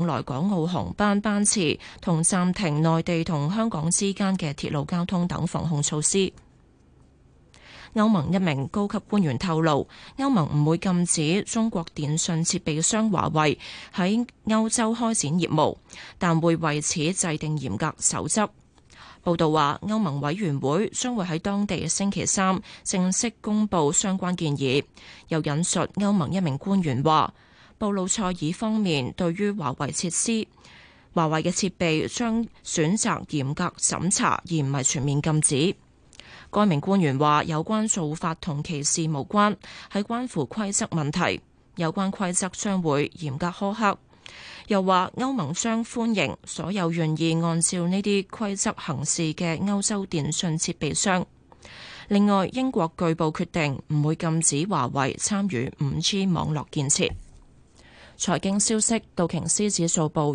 來港澳航班班次同暫停內地同香港之間嘅鐵路交通等防控措施。歐盟一名高級官員透露，歐盟唔會禁止中國電信設備商華為喺歐洲開展業務，但會為此制定嚴格守則。報道話，歐盟委員會將會喺當地星期三正式公佈相關建議。又引述歐盟一名官員話，布魯塞爾方面對於華為嘅設備將選擇嚴格審查，而唔係全面禁止。該名官員話，有關做法同歧視無關，係關乎規則問題，有關規則將會嚴格苛刻。又話歐盟將歡迎所有願意按照呢啲規則行事嘅歐洲電信設備商。另外，英國據報決定唔會禁止華為參與 5G 網絡建設。財經消息，道瓊斯指數報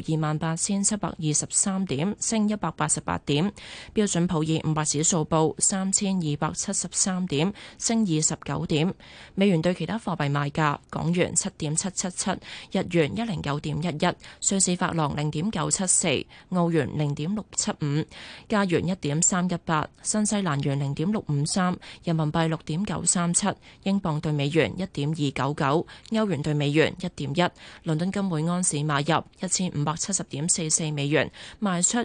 28,723點，升188點；標準普爾500指數報3,273點，升29點。美元對其他貨幣賣價：港元7.777，日元109.11，瑞士法郎0.974，澳元0.675，加元1.318，新西蘭元0.653，人民幣6.937，英鎊對美元1.299，歐元對美元1.1。倫敦金每盎司買入1570.44美元，賣出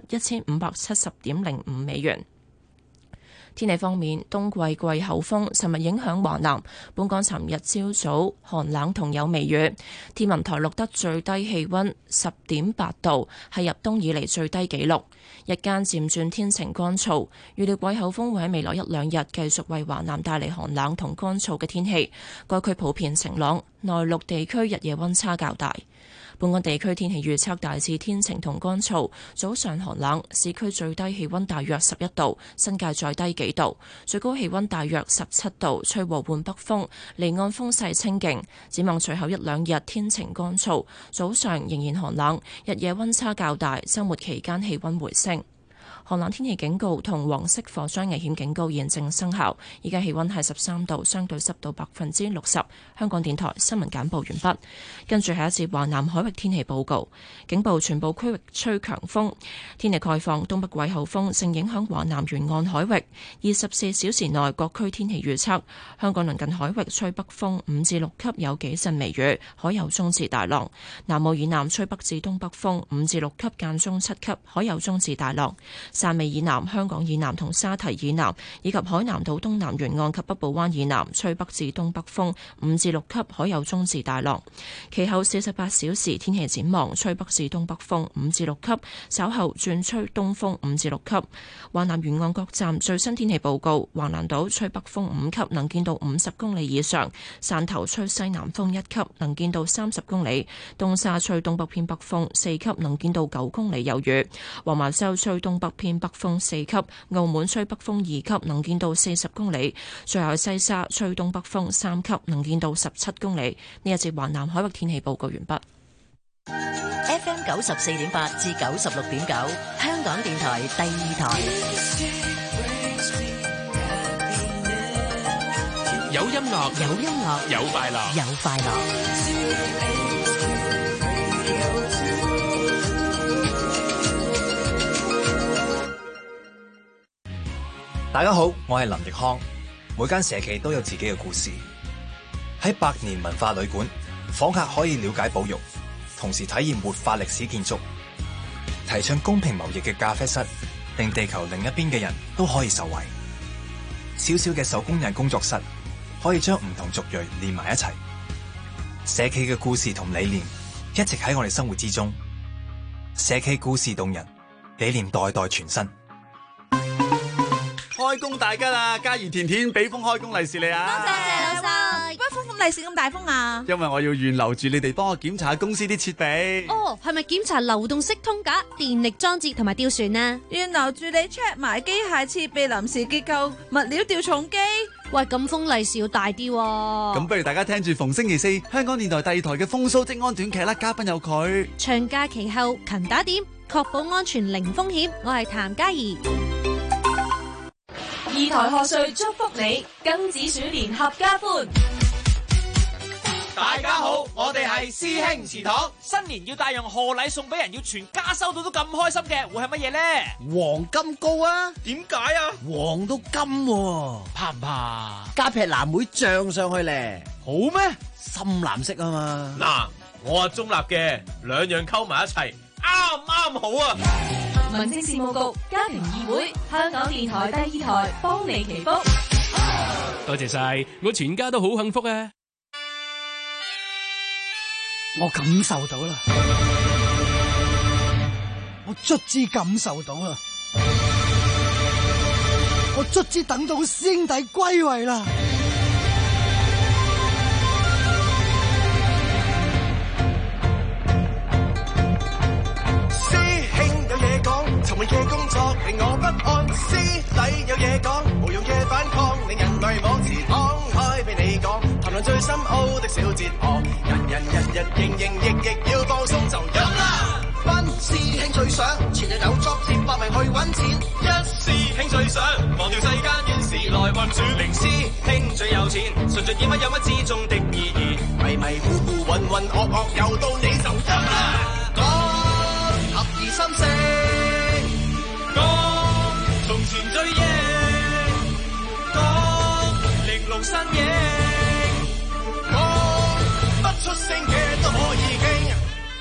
1570.05美元。天氣方面，冬季季候風尋日影響華南，本港尋日朝早寒冷同有微雨。天文台錄得最低氣溫10.8度，係入冬以嚟最低紀錄。日間漸轉天晴乾燥，預料季候風會喺未來一兩日繼續為華南帶嚟寒冷同乾燥嘅天氣。該區普遍晴朗，內陸地區日夜溫差較大。本港地區天氣預測大致天晴同乾燥，早上寒冷，市區最低氣溫大約11度，新界再低幾度，最高氣溫大約17度，吹和緩北風，離岸風勢清勁。展望隨後一兩日天晴乾燥，早上仍然寒冷，日夜溫差較大，週末期間氣溫回升。寒冷天氣警告同黃色火災危險警告現正生效。依家氣溫係13度，相對濕度60%。香港電台新聞簡報完畢。跟住係一節華南海域天氣報告，警報全部區域吹強風。天氣概況，東北季候風正影響華南沿岸海域。24小時內各區天氣預測：香港鄰近海域吹北風5至6級，有幾陣微雨，海有中至大浪；南澳以南吹北至東北風5至6級，間中7級，海有中至大浪。汕尾以南、香港以南同沙堤以南，以及海南島東南沿岸及北部灣以南，吹北至東北風5至6級，海有中至大浪。其後48小時天氣展望，吹北至東北風5至6級，稍後轉吹東風5至6級。華南沿岸各站最新天氣報告：橫瀾島吹北風5級，能見度50公里以上；汕頭吹西南風1級，能見度30公里；東沙吹東北偏北風4級，能見度9公里有雨；黃茅洲吹東北偏北風4級，澳門吹北風2級，能見度40公里；最後西沙吹東北風3級，能見度17公里。呢一節華南海域天氣報告完畢。 FM 94.8至96.9，香港電台第二台。 有音樂， 有音樂， 有快樂， 有快樂。 大家好，我係林奕康。每間社企都有自己嘅故事。喺百年文化旅館，訪客可以了解保育，同時體驗活化歷史建築。提倡公平貿易嘅咖啡室，令地球另一邊嘅人都可以受惠。小小嘅手工藝工作室，可以將唔同族裔連埋一齊。社企嘅故事同理念一直喺我哋生活之中。社企故事動人，理念代代傳新。 開工大吉啦！嘉怡甜甜俾封開工利是你啊！ 多謝老細，乜封利是咁大封啊？ 因為我要預留住你哋幫我檢查公司啲設備。 哦，係咪檢查流動式通架、電力裝置同埋吊船啊？ 預留住你 check 埋機械設備、臨時結構、物料調重機。 喂，咁封利是要大啲喎。 咁不如大家聽住逢星期四香港電台第二台嘅風騷職安短劇啦，嘉賓有佢。 長假期後勤打點，確保安全零風險。我係譚嘉怡。 二台賀歲祝福你，庚子鼠年合家歡。 大家好，我哋係師兄祠堂。新年要帶樣賀禮送俾人，要全家收到都咁開心嘅，會係乜嘢咧？ 黃金糕啊！ 點解啊？ 黃到金喎， 怕唔怕？ 加劈藍莓醬上去咧， 好咩？ 深藍色啊嘛。 嗱，我係中立嘅，兩樣溝埋一齊，啱好啊！ 民政事務局家庭議會，香港電台第2台幫你祈福。 多謝晒，我全家都好幸福啊！ 我感受到啦，我卒之感受到啦，我卒之等到師兄弟歸位啦！ 師兄有嘢講，尋日嘅工作令我不安；師弟有嘢講，無用嘅反抗令人迷惘。時敞開俾你講，談論最深奧的小哲學。人日營役要放鬆就飲啦！班師兄最想前日有作接百名去揾錢，一師兄最想忘掉世間怨事來運轉。零師兄最有錢，順著演乜有乜之中的意義，迷糊渾噩又到你就飲啦！講合二心聲，講從前追憶，講玲瓏身影，講不出聲嘅都可以傾。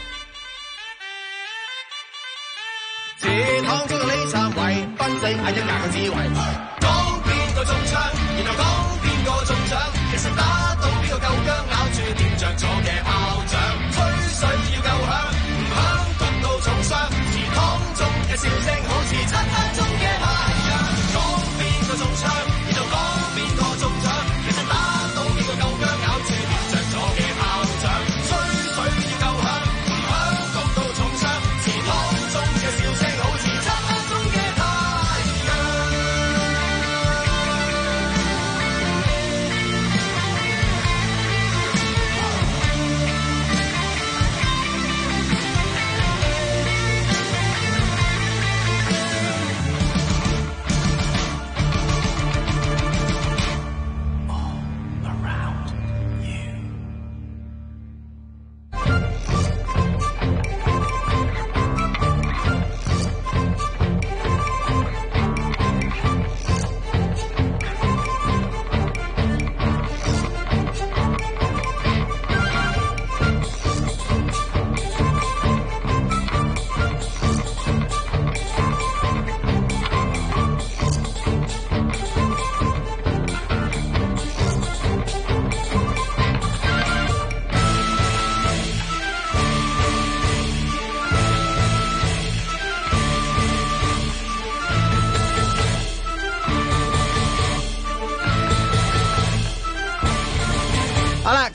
這趟中到你站位，賓仔嗌一架嘅智慧，講邊個中槍，然後講邊個中獎，其實打到邊個夠薑，咬住掂着咗嘅炮仗，吹水要夠響，唔響焗到重傷，祠堂中嘅笑聲好似漆黑中嘅太陽，講邊個中槍，然後講邊個中獎，其實打到邊個夠薑，咬住掂着咗嘅炮仗，吹水要夠響，唔響焗到重傷，祠堂中嘅笑聲好似漆黑中嘅太陽。 好啦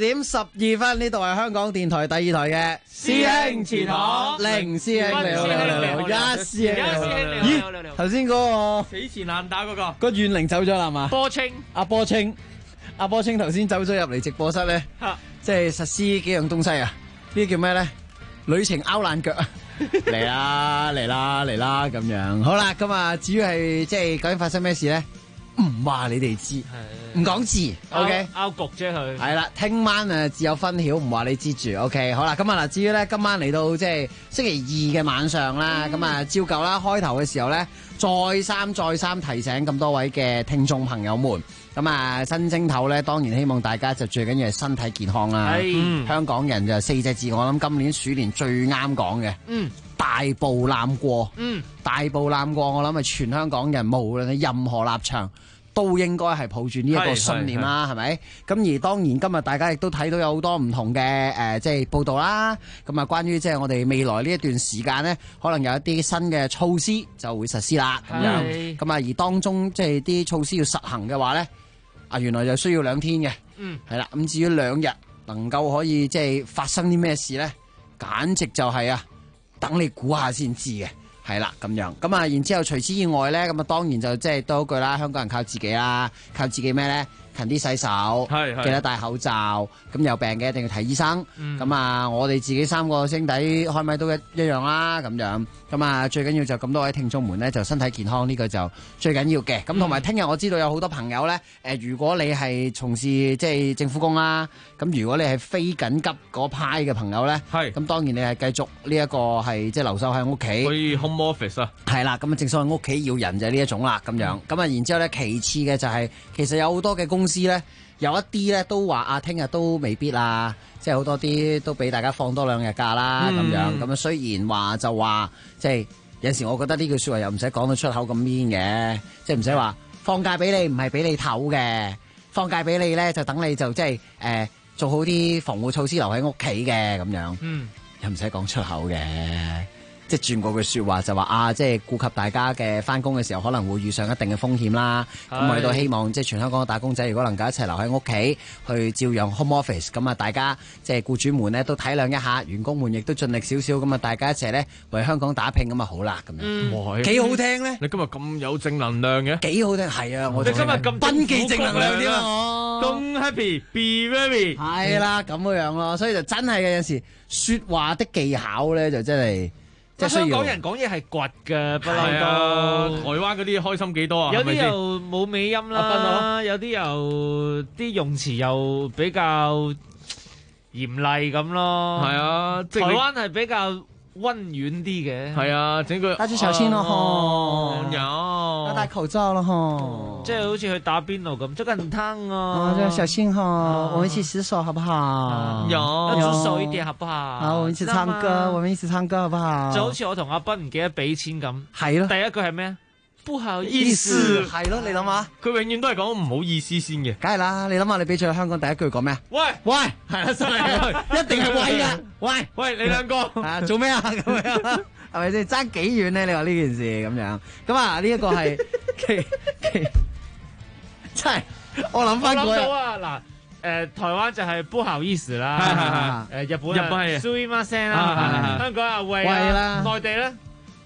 ，12:12，呢度係香港電台第2台嘅師兄祠堂， 零師兄你好，一師兄你好，咦，頭先嗰個死纏爛打嗰個個怨靈走咗啦嘛？ 波清， 阿波清頭先走咗入嚟直播室咧，即係實施幾樣東西啊？呢啲叫咩咧？旅程拗爛腳啊！嚟啦咁樣。好啦，咁啊，至於係即係究竟發生咩事咧？唔話你哋知，唔講字 ，OK？ 拗局啫佢。係啦，聽晚自有分曉，唔話你知住 ，OK？好啦，咁啊嗱，至於咧今晚嚟到即係星期2嘅晚上啦，咁啊照舊啦，開頭嘅時候咧，再三提醒咁多位嘅聽眾朋友們，咁啊新正頭咧，當然希望大家就最緊要係身體健康啦。香港人就4隻字，我諗今年鼠年最啱講嘅。大步攬過，大步攬過，我諗係全香港人無論係任何立場，都應該係抱住呢一個信念啦，係咪？咁而當然今日大家亦都睇到有好多唔同嘅即係報道啦。咁啊，關於即係我哋未來呢一段時間呢，可能有一啲新嘅措施就會實施啦。咁樣咁啊，而當中即係啲措施要實行嘅話呢，啊原來就需要2天嘅。係啦。咁至於2日能夠可以即係發生啲咩事呢？簡直就係等你估下先知嘅，係啦咁樣。咁啊，然之後除此以外咧，咁啊當然就即係多句啦，香港人靠自己啦，靠自己咩咧？ 勤啲洗手，記得戴口罩。咁有病嘅一定要睇醫生。咁啊，我哋自己3個兄弟開咪都一樣啦，咁樣。咁啊，最緊要就咁多位聽眾們咧，就身體健康呢個就最緊要嘅。咁同埋聽日我知道有好多朋友咧，如果你係從事即係政府工啦，咁如果你係非緊急嗰派嘅朋友咧，咁當然你係繼續呢一個係即係留守喺屋企。 去 home office 啊。 係啦，咁啊正所謂屋企要人就係呢一種啦，咁樣。咁啊，然之後咧，其次嘅就係其實有好多嘅公司咧，有一啲咧都話啊，聽日都未必啊，即係好多啲都俾大家放多2日假啦，咁樣。咁啊，雖然話就話，即係有時我覺得呢句説話又唔使講到出口咁 mean 嘅，即係唔使話放假俾你，唔係俾你唞嘅，放假俾你咧就等你就即係做好啲防護措施，留喺屋企嘅咁樣。又唔使講出口嘅。即係轉過句説話就話啊，即係顧及大家嘅翻工嘅時候可能會遇上一定嘅風險啦。咁我哋都希望即係全香港嘅打工仔如果能夠一齊留喺屋企去照樣 home office， 咁啊大家即係僱主們呢都體諒一下，員工們亦都盡力少少，咁啊大家一齊呢為香港打拼咁啊好啦咁樣。幾好聽呢？ 你今日咁有正能量嘅？幾好聽，係啊！我哋今日咁奔記正能量添啊！ 咁 happy，be very 係啦咁樣咯，所以就真係嘅有時説話的技巧咧就真係。 香港人講嘢係倔嘅，不嬲都。 台灣嗰啲開心幾多啊？ 有啲又冇尾音啦，有啲又啲用詞又比較嚴厲咁咯。 係啊， 台灣係比較溫軟啲嘅。 係啊，整句戴住手先咯， 嗬， 有戴口罩咯，嗬。 即係好似去打邊爐咁，捉緊湯啊！ 小心嗬，我們一起洗手好不好？ 要煮熟一點好不好？ 好，我們一起唱歌，我們一起唱歌好不好？ 就好似我同阿斌唔記得俾錢咁。 係咯。 第一句係咩？不好意思。 係咯，你諗下， 佢永遠都係講唔好意思先嘅。 梗係啦，你諗下，你俾咗香港第一句講咩啊？ 喂， 係啦，真係，一定係喂噶， 喂，你兩個做咩啊？咁樣係咪先爭幾遠咧？你話呢件事咁樣，咁啊呢一個係真係，我諗翻過到啊嗱。台灣就係不好意思啦，日本係すいません啦，香港啊喂啦，內地咧，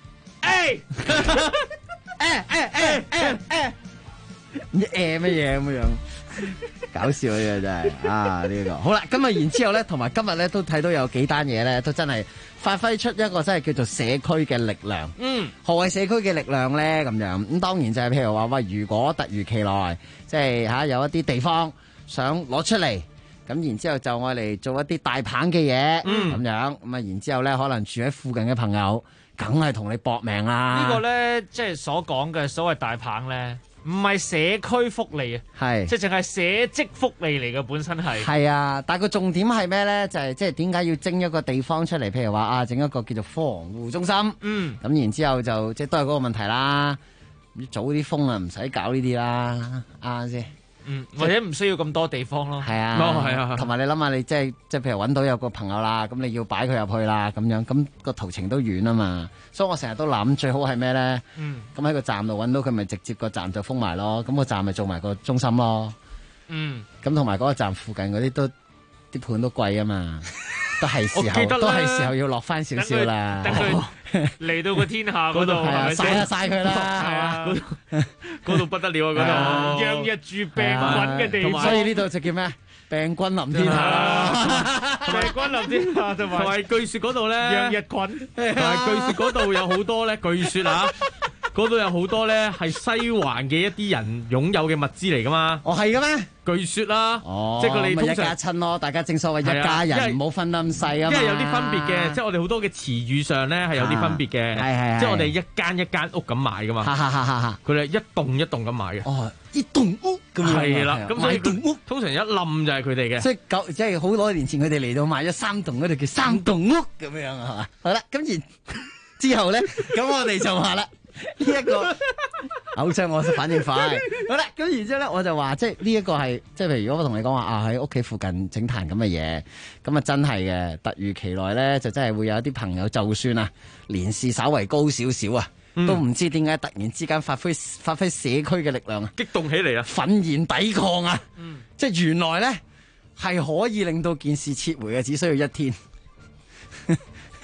乜嘢咁樣？搞笑呢個真係啊！呢個好啦，今日然之後咧，同埋今日咧都睇到有幾單嘢咧，都真係發揮出一個真係叫做社區嘅力量。何謂社區嘅力量咧？咁樣咁當然就係譬如話喂，如果突如其來，即係有一啲地方想攞出嚟，咁然之後就愛嚟做一啲大棒嘅嘢，咁樣咁啊，然之後咧可能住喺附近嘅朋友，梗係同你搏命啦。 呢個咧即係所講嘅所謂大棒咧。唔係社區福利啊，係即係淨係社職福利嚟嘅，本身係。係啊，但係個重點係咩咧？就係即係點解要徵一個地方出嚟？譬如話啊，整一個叫做防護中心。咁然之後就即係都係嗰個問題啦。早啲封啊，唔使搞呢啲啦，啱先。 或者唔需要咁多地方咯。 係啊，係啊，同埋你諗下，你即係譬如揾到有個朋友啦，咁你要擺佢入去啦，咁樣咁個途程都遠啊嘛，所以我成日都諗最好係咩咧？咁喺個站度揾到佢，咪直接個站就封埋咯，咁個站咪做埋個中心咯。咁同埋嗰個站附近嗰啲都啲盤都貴啊嘛，都係時候要落翻少少啦。 等佢嚟到個天下嗰度， 晒佢啦，係啊， 嗰度不得了啊！嗰度讓日住病菌嘅地方， 所以呢度就叫咩？病菌臨天下啦， 病菌臨天下同埋據說嗰度咧， 讓日菌， 同埋據說嗰度有好多咧，據說啊。嗰度有好多咧，係西環嘅一啲人擁有嘅物資嚟噶嘛？ 哦，係嘅咩？ 據說啦，即係佢哋通常一家親咯，大家正所謂一家人，唔好分咁細啊嘛。 因為有啲分別嘅，即係我哋好多嘅詞語上咧係有啲分別嘅， 係即係我哋一間一間屋咁買噶嘛。佢哋一棟一棟咁買嘅。 哦，一棟屋咁樣。 係啦，咁所以通常一冧就係佢哋嘅。 即係好多年前佢哋嚟到買咗3棟嗰度叫3棟屋咁樣係嘛？好啦，咁然之後咧，咁我哋就話啦。呢一個偶像我反應快，好啦，咁然之後咧我就話，即係呢一個係，即係譬如如果我同你講話啊，喺屋企附近整壇咁嘅嘢，咁啊真係嘅，突如其來咧，就真係會有一啲朋友，就算啊年事稍為高少少啊，都唔知點解突然之間發揮社區嘅力量啊， 激動起嚟啊， 憤然抵抗啊，即係原來咧係可以令到件事撤回嘅，只需要1天。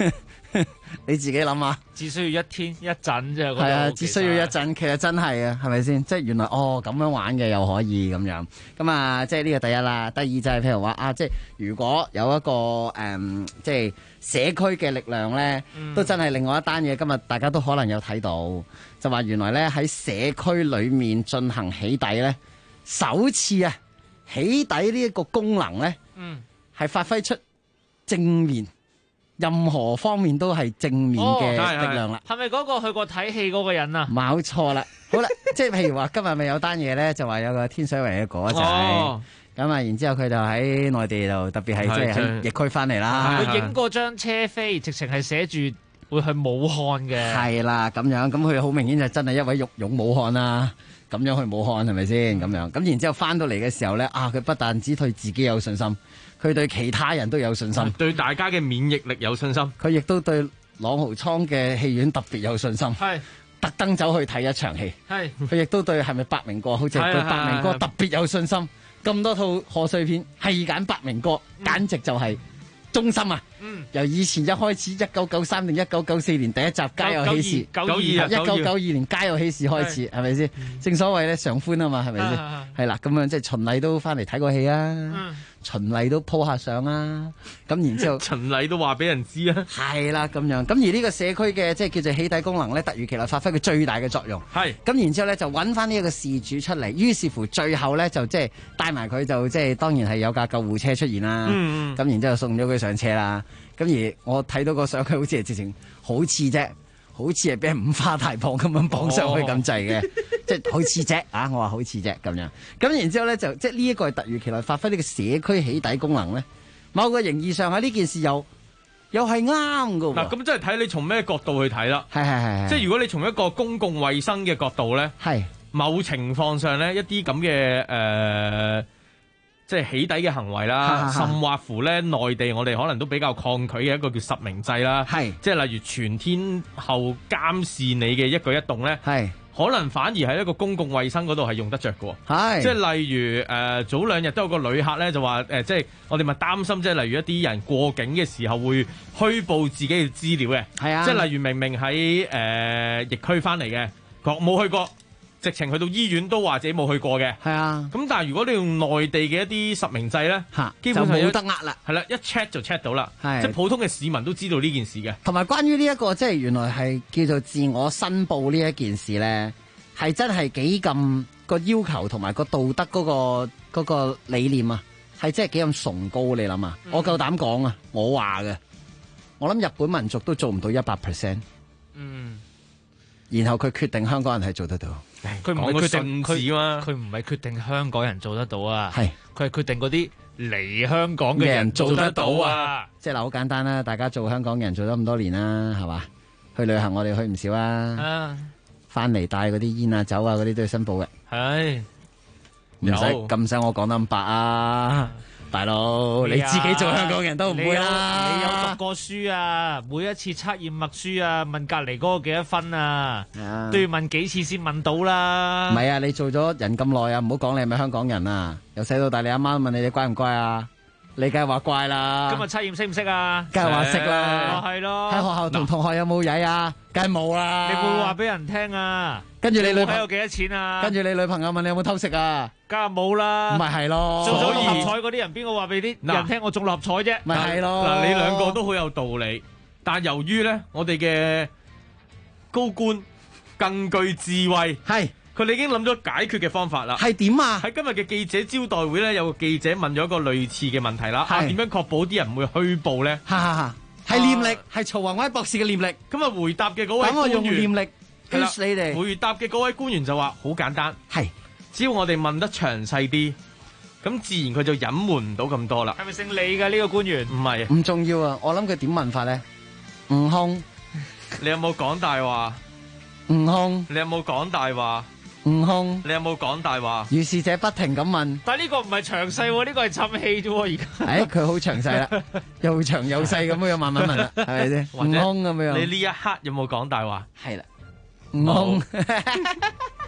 你自己諗下， 只需要一天一陣啫。 係啊，只需要一陣，其實真係啊，係咪先？即係原來咁樣玩嘅又可以咁樣。咁啊，即係呢個第一啦。第二就係譬如話啊，即係如果有一個即係社區嘅力量咧，都真係另外一單嘢。今日大家都可能有睇到，就話原來咧喺社區裏面進行起底咧，首次啊起底呢一個功能咧，係發揮出正面。任何方面都係正面嘅力量啦。 係咪嗰個去過睇戲嗰個人啊？ 冇錯啦。好啦，即係譬如話今日咪有單嘢咧，就話有個天水圍嘅果仔，咁啊，然之後佢就喺內地度，特別係即係喺疫區翻嚟啦。 佢影過張車飛，直情係寫住會去武漢嘅。係啦，咁樣咁佢好明顯就真係一位玉勇武漢啦。咁樣去武漢係咪先？咁樣咁然之後翻到嚟嘅時候咧，佢不但只對自己有信心。佢對其他人都有信心， 對大家嘅免疫力有信心。 佢亦都對朗豪坊嘅戲院特別有信心，係特登走去睇一場戲。係佢亦都對係咪百鳴哥，好似對百鳴哥特別有信心。咁多套賀歲片係揀百鳴哥，簡直就係忠心啊！由以前一開始1993定1994年第一集《家有喜事》，1992年《家有喜事》開始，係咪先？正所謂咧常歡啊嘛，係咪先？係啦，咁樣即係循例都翻嚟睇過戲啊。循例都鋪下相啊，咁然之後循例都話俾人知啊， 係啦咁樣，咁而呢個社區嘅即係叫做起底功能咧，突如其來發揮佢最大嘅作用，係咁然之後咧就揾翻呢一個事主出嚟，於是乎最後咧就即係帶埋佢就即係當然係有架救護車出現啦，咁然之後送咗佢上車啦，咁而我睇到個相佢好似係直情好似啫。好似係俾人五花大綁咁樣綁上去咁滯嘅，即係好似啫啊！我話好似啫咁樣，咁然之後咧就即係呢一個係突如其來發揮呢個社區起底功能咧，某個形義上喺呢件事又係啱㗎喎。 嗱，咁即係睇你從咩角度去睇啦。 係。 即係如果你從一個公共衛生嘅角度咧，係某情況上咧一啲咁嘅即係起底嘅行為啦，甚或乎咧內地我哋可能都比較抗拒嘅一個叫實名制啦，係即係例如全天候監視你嘅一舉一動咧，係可能反而喺一個公共衛生嗰度係用得着嘅，係即係例如早兩日都有個旅客咧就話即係我哋咪擔心即係例如一啲人過境嘅時候會虛報自己嘅資料嘅，係啊，即係例如明明喺疫區翻嚟嘅，冇去過。直情去到醫院都話自己冇去過嘅，係啊。咁但係如果你用內地嘅一啲實名制咧，基本上就冇得呃啦。 係啦，一 check 就 check 到啦。即係普通嘅市民都知道呢件事嘅。 同埋關於呢一個即係原來係叫做自我申報呢一件事咧，係真係幾咁個要求同埋個道德嗰個理念啊，係真係幾咁崇高。你諗啊，我夠膽講啊，我話嘅，我諗日本民族都做唔到100%。然後佢決定香港人係做得到。 佢唔係決定佢唔係決定香港人做得到啊，係佢係決定嗰啲嚟香港嘅人做得到啊。 即係嗱，好簡單啦，大家做香港人做咗咁多年啦，係嘛？去旅行我哋去唔少啊，翻嚟帶嗰啲煙啊、酒啊嗰啲都要申報嘅，係唔使咁使我講得咁白啊。大佬，你自己做香港人都唔會啦。 你有讀過書啊？每一次測驗默書啊，問隔離嗰個幾多分啊？都要問幾次先問到啦。 唔係啊，你做咗人咁耐啊，唔好講你係咪香港人啊。由細到大，你阿媽問你乖唔乖啊？你梗係話乖啦。 今日測驗識唔識啊？ 梗係話識啦。 係咯。 喺學校同同學有冇曳啊？梗係冇啦。 你會唔會話俾人聽啊？ 跟住你女朋友有幾多錢啊？ 跟住你女朋友問你有冇偷食啊？ 梗係冇啦。 咪係咯。 中咗六合彩嗰啲人邊個話俾啲人聽我中六合彩啫？ 咪係咯。 嗱，你兩個都好有道理，但由於咧我哋嘅高官更具智慧，係佢哋已經諗咗解決嘅方法啦。 係點啊？ 喺今日嘅記者招待會咧，有個記者問咗一個類似嘅問題啦。點樣確保啲人唔會虛報咧？ 係念力，係曹宏威博士嘅念力。 咁啊，回答嘅嗰位官員，等我用念力 push 你哋。 回答嘅嗰位官員就話：好簡單，係只要我哋問得詳細啲，咁自然佢就隱瞞唔到咁多啦。 係咪姓李㗎呢個官員？ 唔係， 唔重要啊！我諗佢點問法咧？悟空， 你有冇講大話？ 悟空， 你有冇講大話？ 悟空， 你有冇講大話？ 如是者不停咁問， 但係呢個唔係詳細喎，呢個係氹氣啫喎，而家。 佢好詳細啦，又長又細咁樣慢慢問啦，係咪先？悟空咁樣。 你呢一刻有冇講大話？ 係啦，悟空。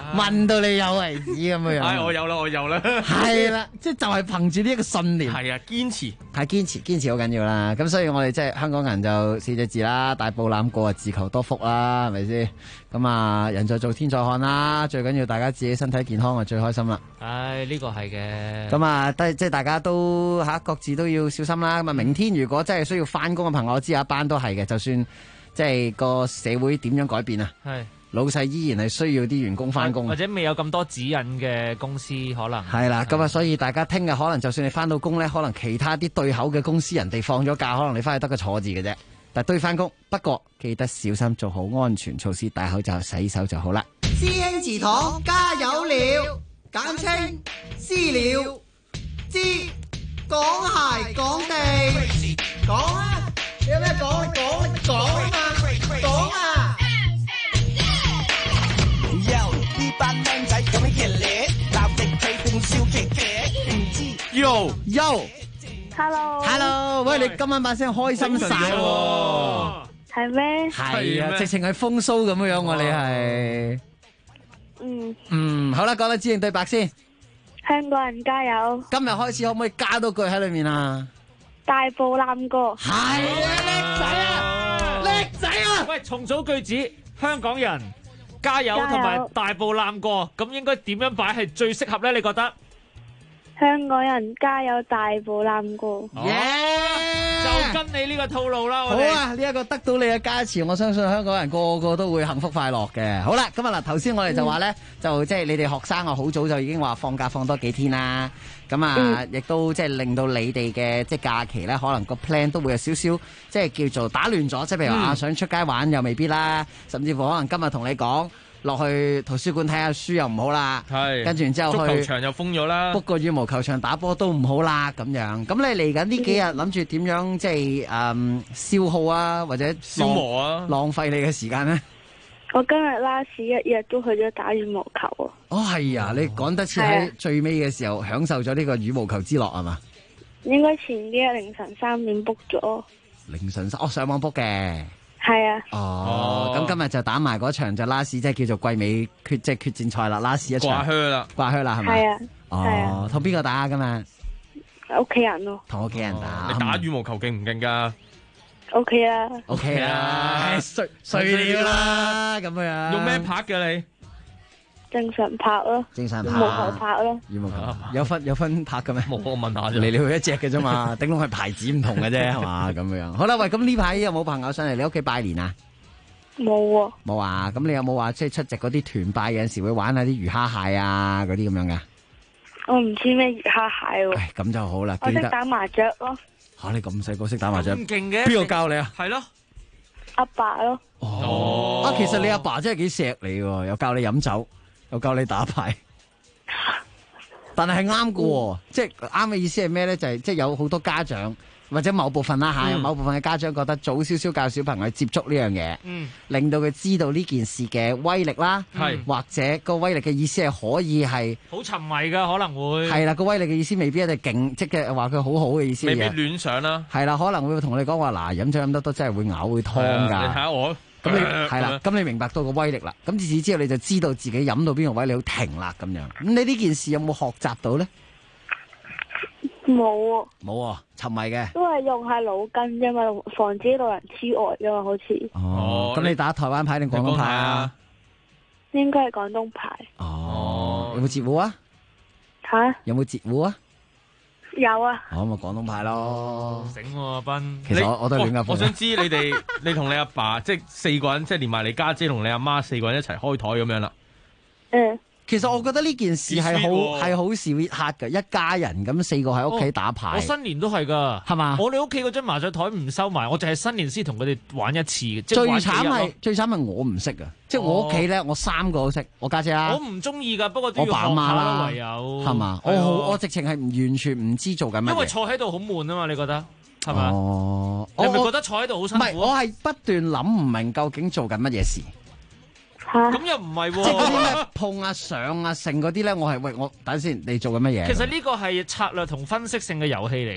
問到你有為止咁樣樣。 我有啦。 係啦，即係就係憑住呢一個信念。 係啊，堅持好緊要啦。咁所以我哋即係香港人就4隻字啦，大步攬過啊，自求多福啦，係咪先？咁啊，人在做天在看啦，最緊要大家自己身體健康啊，最開心啦。 呢個係嘅。 咁啊，即係大家都各自都要小心啦。咁啊，明天如果真係需要翻工嘅朋友，我知有一班都係嘅。就算即係個社會點樣改變啊，係老細依然係需要啲員工翻工， 或者未有咁多指引嘅公司可能係啦。咁啊，所以大家聽日可能就算你翻到工咧，可能其他啲對口嘅公司人哋放咗假，可能你翻去得個坐字嘅啫。但係都要翻工，不過記得小心做好安全措施，戴口罩、洗手就好啦。 師兄祠堂加油了，簡稱私了，知講鞋講地，講啊！有咩講啊嘛，講啊！呢班靚仔咁嘅熱烈，鬧極佢定笑騎騎，唔知 Hello， 喂，你今晚把聲開心晒喎， 係咩？ 係啊，直情係風騷咁樣喎，你係，好啦，講啦，指定對白先。 香港人加油！ 今日開始可唔可以加多句喺裏面啊？ 大步攬過。 係啊，叻仔啊！ 喂，重組句子，香港人加油同埋大步攬過，咁應該點樣擺係最適合咧？你覺得？ 香港人加油，大步攬過。 就跟你呢個套路啦。 好啊，呢一個得到你嘅加持，我相信香港人個個都會幸福快樂嘅。好啦，咁啊嗱，頭先我哋就話咧，就即係你哋學生啊，好早就已經話放假放多幾天啦。咁啊，亦都即係令到你哋嘅即係假期咧，可能個 plan 都會有少少即係叫做打亂咗。即係譬如話想出街玩又未必啦，甚至乎可能今日同你講。落去圖書館睇下書又唔好啦，跟住然之後去足球場又封咗啦， book 個羽毛球場打波都唔好啦咁樣。咁你嚟緊呢幾日諗住點樣即係消耗啊，或者消磨啊， 浪費你嘅時間咧？ 我今日 last 一日都去咗打羽毛球啊！ 哦，係啊，你趕得切喺最尾嘅時候享受咗呢個羽毛球之樂係嘛？ 應該前幾日凌晨3點 book 咗。 凌晨3，上網 book 嘅。 係啊。 咁今日就打埋嗰場就 last 即係叫做季尾決戰賽啦 last 一場。掛靴啦係咪？ 係啊。 同邊個打㗎嘛？ 屋企人咯。 同屋企人打。 你打羽毛球勁唔勁㗎 ？OK 啦。 OK 啦。碎料啦咁樣。 用咩拍嘅你？ 正常拍咯。 正常拍。 羽毛球拍咯。 羽毛球有分拍嘅咩？ 冇，我問下啫。 嚟去一隻嘅啫嘛，頂籠係牌子唔同嘅啫，係嘛咁樣。好啦，喂，咁呢排有冇朋友上嚟你屋企拜年啊？ 冇喎。 冇啊？咁你有冇話即係出席嗰啲團拜有陣時會玩下啲魚蝦蟹啊嗰啲咁樣噶？ 我唔知咩魚蝦蟹喎。 咁就好啦。 我識打麻雀咯。 吓，你咁細個識打麻雀？ 咁勁嘅？ 邊個教你啊？ 係咯。 阿爸咯。 其實你阿爸真係幾錫你喎，又教你飲酒。又教你打牌，但係啱嘅，即係啱嘅意思係咩咧？就係即係有好多家長或者某部分啦吓，某部分嘅家長覺得早少少教小朋友接觸呢樣嘢，令到佢知道呢件事嘅威力啦，或者個威力嘅意思係可以係好沉迷噶，可能會係啦，個威力嘅意思未必一定勁，即係話佢好好嘅意思， 未必亂想啦， 係啦，可能會同你講話嗱，飲酒飲得多真係會嘔會湯噶， 你睇下我。 咁你係啦，咁你明白到個威力啦，咁自此之後你就知道自己飲到邊個位你要停啦咁樣。咁你呢件事有冇學習到咧？ 冇。 冇啊，沉迷嘅。 都係用下腦筋啫嘛，防止老人痴呆啫嘛，好似。 咁你打台灣牌定廣東牌啊？ 應該係廣東牌。 有冇截胡啊？ 吓？ 有冇截胡啊？ 有啊， 咁咪廣東牌咯， 醒喎斌。 其實我都係亂噏。 我想知你同你阿爸即係4個人，即係連埋你家姐同你阿媽4個人一齊開台咁樣啦。 其實我覺得呢件事係好 sweet heart 嘅，一家人咁4個喺屋企打牌。 我新年都係噶， 係嘛？ 我哋屋企嗰張麻雀台唔收埋，我就係新年先同佢哋玩一次。 最慘係我唔識啊！即係我屋企咧，我3個都識，我家姐啦。 我唔中意噶，不過都要我爸媽啦， 唯有係嘛？我直情係完全唔知做緊乜嘢。 因為坐喺度好悶啊嘛，你覺得係嘛？你係咪覺得坐喺度好辛苦？ 唔係，我係不斷諗唔明究竟做緊乜嘢事。 咁又唔係喎， 即係嗰啲咩碰啊、上啊、剩嗰啲咧，我等先，你做緊乜嘢？ 其實呢個係策略同分析性嘅遊戲嚟㗎。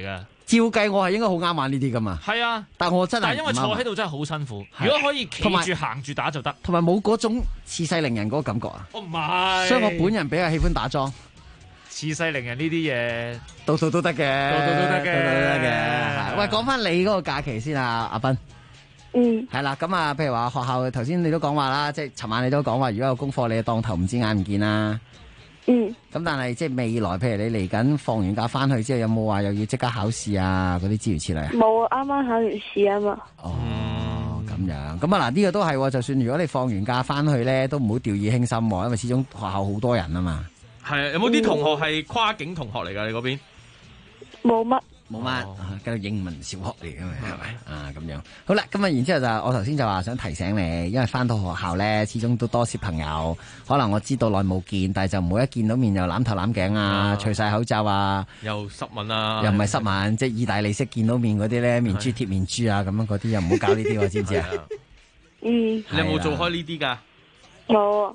照計我係應該好啱玩呢啲噶嘛。 係啊， 但我真係因為坐喺度真係好辛苦。如果可以企住行住打就得， 同埋冇嗰種恃勢凌人嗰個感覺啊。 唔係， 所以我本人比較喜歡打樁。 恃勢凌人呢啲嘢， 度度都得嘅， 度度都得嘅。 喂，講翻你嗰個假期先啊，阿斌。係啦，咁啊，譬如話學校頭先你都講話啦，即係尋晚你都講話，如果有功課你就當頭唔知眼唔見啦。咁但係即係未來，譬如你嚟緊放完假翻去之後，有冇話又要即刻考試啊？嗰啲諸如此類啊？ 冇啊，啱啱考完試啊嘛。 哦，咁樣，咁啊嗱，呢個都係，就算如果你放完假翻去咧，都唔好掉以輕心，因為始終學校好多人啊嘛。 係啊，有冇啲同學係跨境同學嚟㗎？你嗰邊冇乜。 冇乜，繼續英文小學嚟嘅嘛，係咪啊？咁樣好啦，咁啊，然之後就我頭先就話想提醒你，因為翻到學校咧，始終都多小朋友，可能我知道耐冇見，但係就唔好一見到面又攬頭攬頸啊，除晒口罩啊， 又濕吻啊， 又唔係濕吻，即係意大利式見到面嗰啲咧，面珠貼面珠啊，咁樣嗰啲又唔好搞呢啲喎，知唔知啊？ 你有冇做開呢啲㗎？ 冇。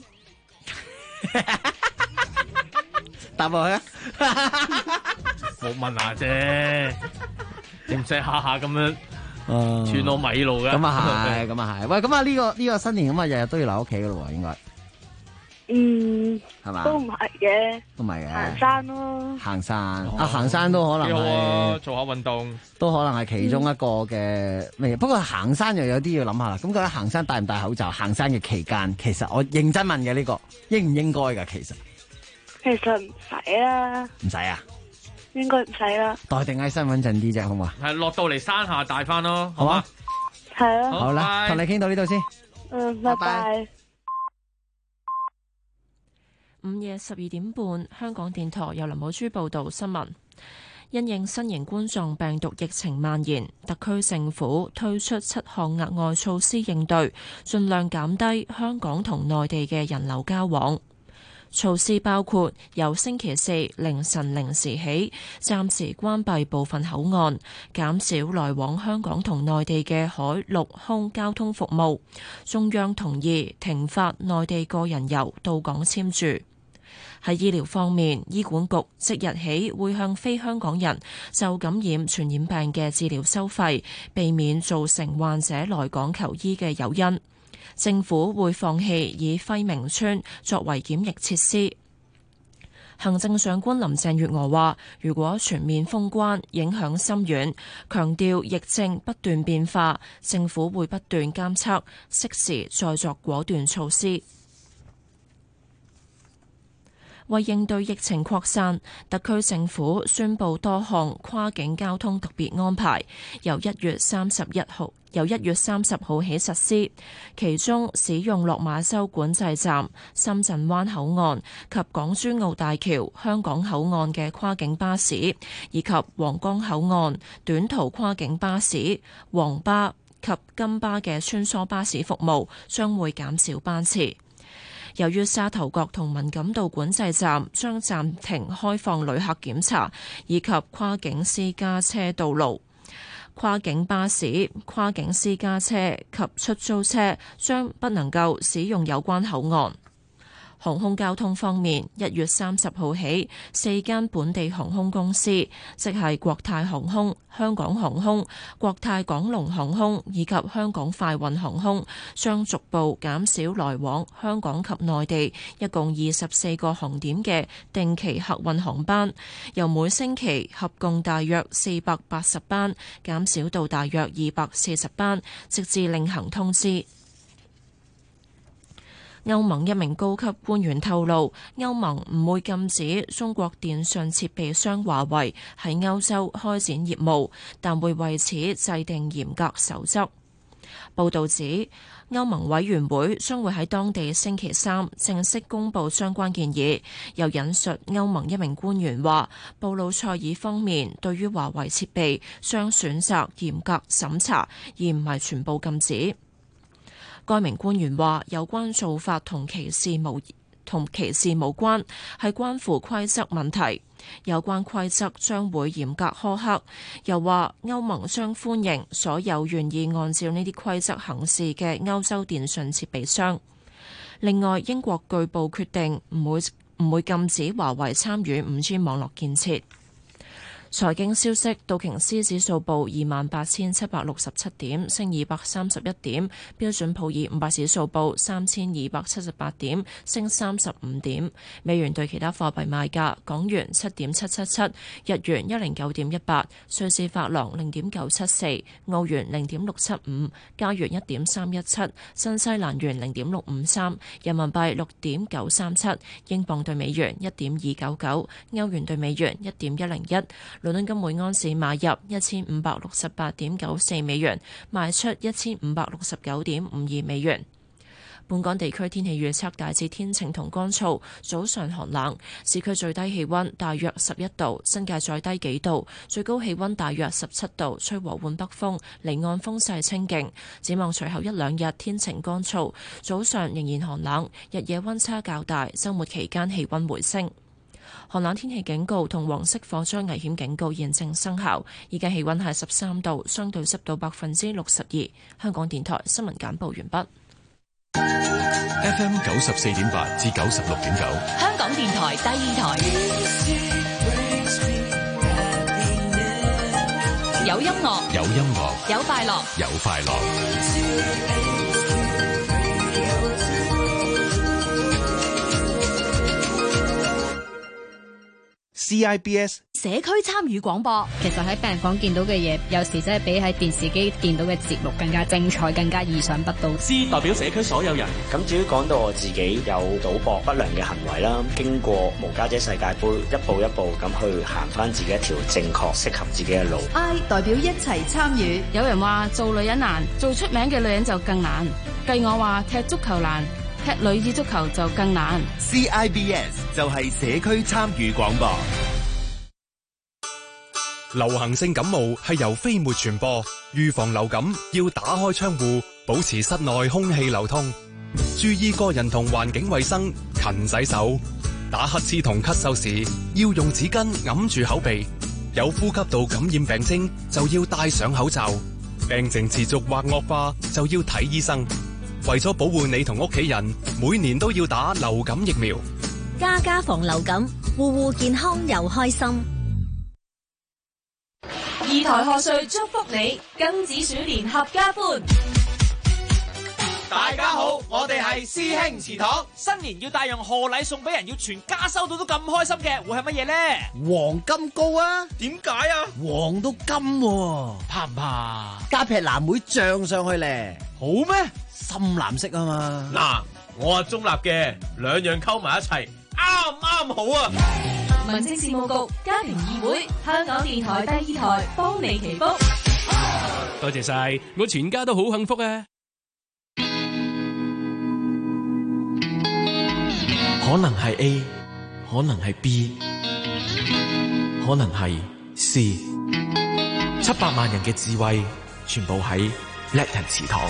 答落去啊！ 冇問下啫，唔使下下咁樣串我米路㗎。 咁啊係，咁啊係。喂，咁啊呢個新年咁啊，日日都要留屋企噶咯喎，應該。係嘛？ 都唔係嘅。 都唔係嘅。 行山咯。 行山行山都可能係做下運動， 都可能係其中一個嘅咩？不過行山又有啲要諗下啦。咁覺得行山戴唔戴口罩？行山嘅期間，其實我認真問嘅呢個，應唔應該㗎？ 其實唔使啦。 唔使啊？ 應該唔使啦。 戴定喺身穩陣啲啫，好嘛？ 係落到嚟山下戴翻咯， 好嘛？ 係啊。 好啦，同你傾到呢度先。 拜拜。 午夜12點半，香港電台由林寶珠報道新聞。因應新型冠狀病毒疫情蔓延，特區政府推出7項額外措施應對，盡量減低香港同內地嘅人流交往。措施包括由星期四凌晨0時起，暫時關閉部分口岸，減少來往香港同內地嘅海陸空交通服務。中央同意停發內地個人遊到港簽注。喺醫療方面，醫管局即日起會向非香港人就感染傳染病嘅治療收費，避免造成患者來港求醫嘅誘因。政府會放棄以輝明邨作為檢疫設施。行政長官林鄭月娥話，如果全面封關影響深遠，強調疫症不斷變化，政府會不斷監測，適時再作果斷措施。為應對疫情擴散，特區政府宣布多項跨境交通特別安排，由1月30號起實施。其中，使用落馬洲管制站、深圳灣口岸及港珠澳大橋香港口岸嘅跨境巴士，以及皇崗口岸短途跨境巴士、黃巴及金巴嘅穿梭巴士服務，將會減少班次。由於沙頭角同文錦渡管制站將暫停開放旅客檢查，以及跨境私家車道路，跨境巴士、跨境私家車及出租車將不能夠使用有關口岸。航空交通方面，1月30號起，4間本地航空公司，即係國泰航空、香港航空、國泰港龍航空以及香港快運航空，將逐步減少來往香港及內地一共24個航點嘅定期客運航班，由每星期合共大約480班，減少到大約240班，直至另行通知。歐盟一名高級官員透露，歐盟唔會禁止中國電信設備商華為喺歐洲開展業務，但會為此制定嚴格守則。報導指，歐盟委員會將會喺當地星期3正式公佈相關建議。又引述歐盟一名官員話，布魯塞爾方面對於華為設備將選擇嚴格審查，而唔係全部禁止。該名官員話：有關做法同歧視無關，係關乎規則問題。有關規則將會嚴格苛刻。又話歐盟將歡迎所有願意按照呢啲規則行事嘅歐洲電信設備商。另外，英國據報決定唔會禁止華為參與5G 網絡建設。 財經消息，道瓊斯指數報28,767點，升231點；標準普爾500指數報3,278點，升35點。美元對其他貨幣賣價：港元7.777，日元109.18，瑞士法郎0.974，澳元0.675，加元1.317，新西蘭元0.653，人民幣6.937，英鎊對美元1.299，歐元對美元1.101。倫敦金每安士買入1568.94美元，賣出1569.52美元。本港地區天氣預測大致天晴同乾燥，早上寒冷，市區最低氣溫大約11度，新界再低幾度，最高氣溫大約17度，吹和緩北風，離岸風勢清勁。展望隨後一兩日天晴乾燥，早上仍然寒冷，日夜溫差較大，週末期間氣溫回升。寒冷天氣警告同黃色火災危險警告現正生效，而家氣溫係13度，相對濕度62%。香港電台新聞簡報完畢。 FM 94.8至96.9， 香港電台第二台，有音樂， 有音樂， 有快樂， 有快樂。 CIBS 社區參與廣播， 其實喺病人房見到嘅嘢，有時真係比喺電視機見到嘅節目更加精彩，更加意想不到。 C 代表社區所有人。 咁至於講到我自己有賭博不良嘅行為啦，經過無家姐世界盃，一步一步咁去行翻自己一條正確適合自己嘅路。 I 代表一齊參與。 有人話做女人難，做出名嘅女人就更難。計我話踢足球難，踢女子足球就更難。 CIBS 就係社區參與廣播。 流行性感冒係由飛沫傳播，預防流感要打開窗戶，保持室內空氣流通，注意個人同環境衛生，勤洗手。打乞嗤同咳嗽時要用紙巾揞住口鼻，有呼吸道感染病徵就要戴上口罩，病情持續或惡化就要睇醫生。為咗保護你同屋企人，每年都要打流感疫苗。 家防流感，戶戶健康又開心。 二台賀歲祝福你，庚子鼠年合家歡。 大家好，我哋係師兄祠堂，新年要帶樣賀禮送俾人，要全家收到都咁開心嘅，會係乜嘢呢？ 黃金糕啊！ 點解啊？ 黃到金喎， 怕唔怕？ 加劈藍莓醬上去咧， 好咩？ 深藍色啊嘛。 嗱，我係中立嘅，兩樣溝埋一齊，啱好啊！ 民政事務局家庭議會，香港電台第二台幫你祈福。 多謝晒，我全家都好幸福啊！ 可能係 A， 可能係 B， 可能係 C。700萬人嘅智慧，全部喺叻人祠堂。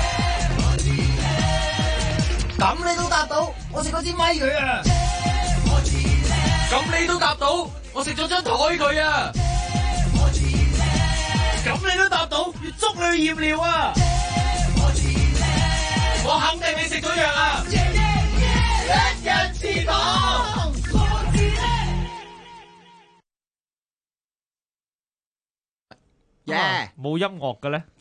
咁你都答到，我食嗰支咪佢啊！ 咁你都答到，我食咗張台佢啊！咁你都答到，要捉你去驗尿啊！我肯定你食咗藥啊！叻人祠堂， 冇音樂嘅咧？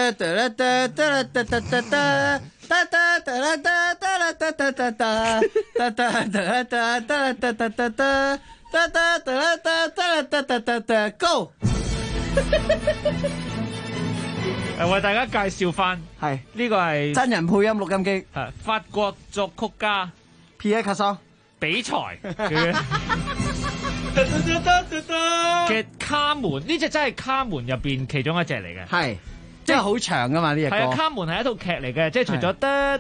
Go！ 為大家介紹翻， 係呢個係真人配音錄音機， 法國作曲家 Pierre Casson 比才嘅卡門，呢隻真係卡門入邊其中一隻嚟嘅， 係即係好長噶嘛呢隻歌。 係啊，卡門係一套劇嚟嘅，即係除咗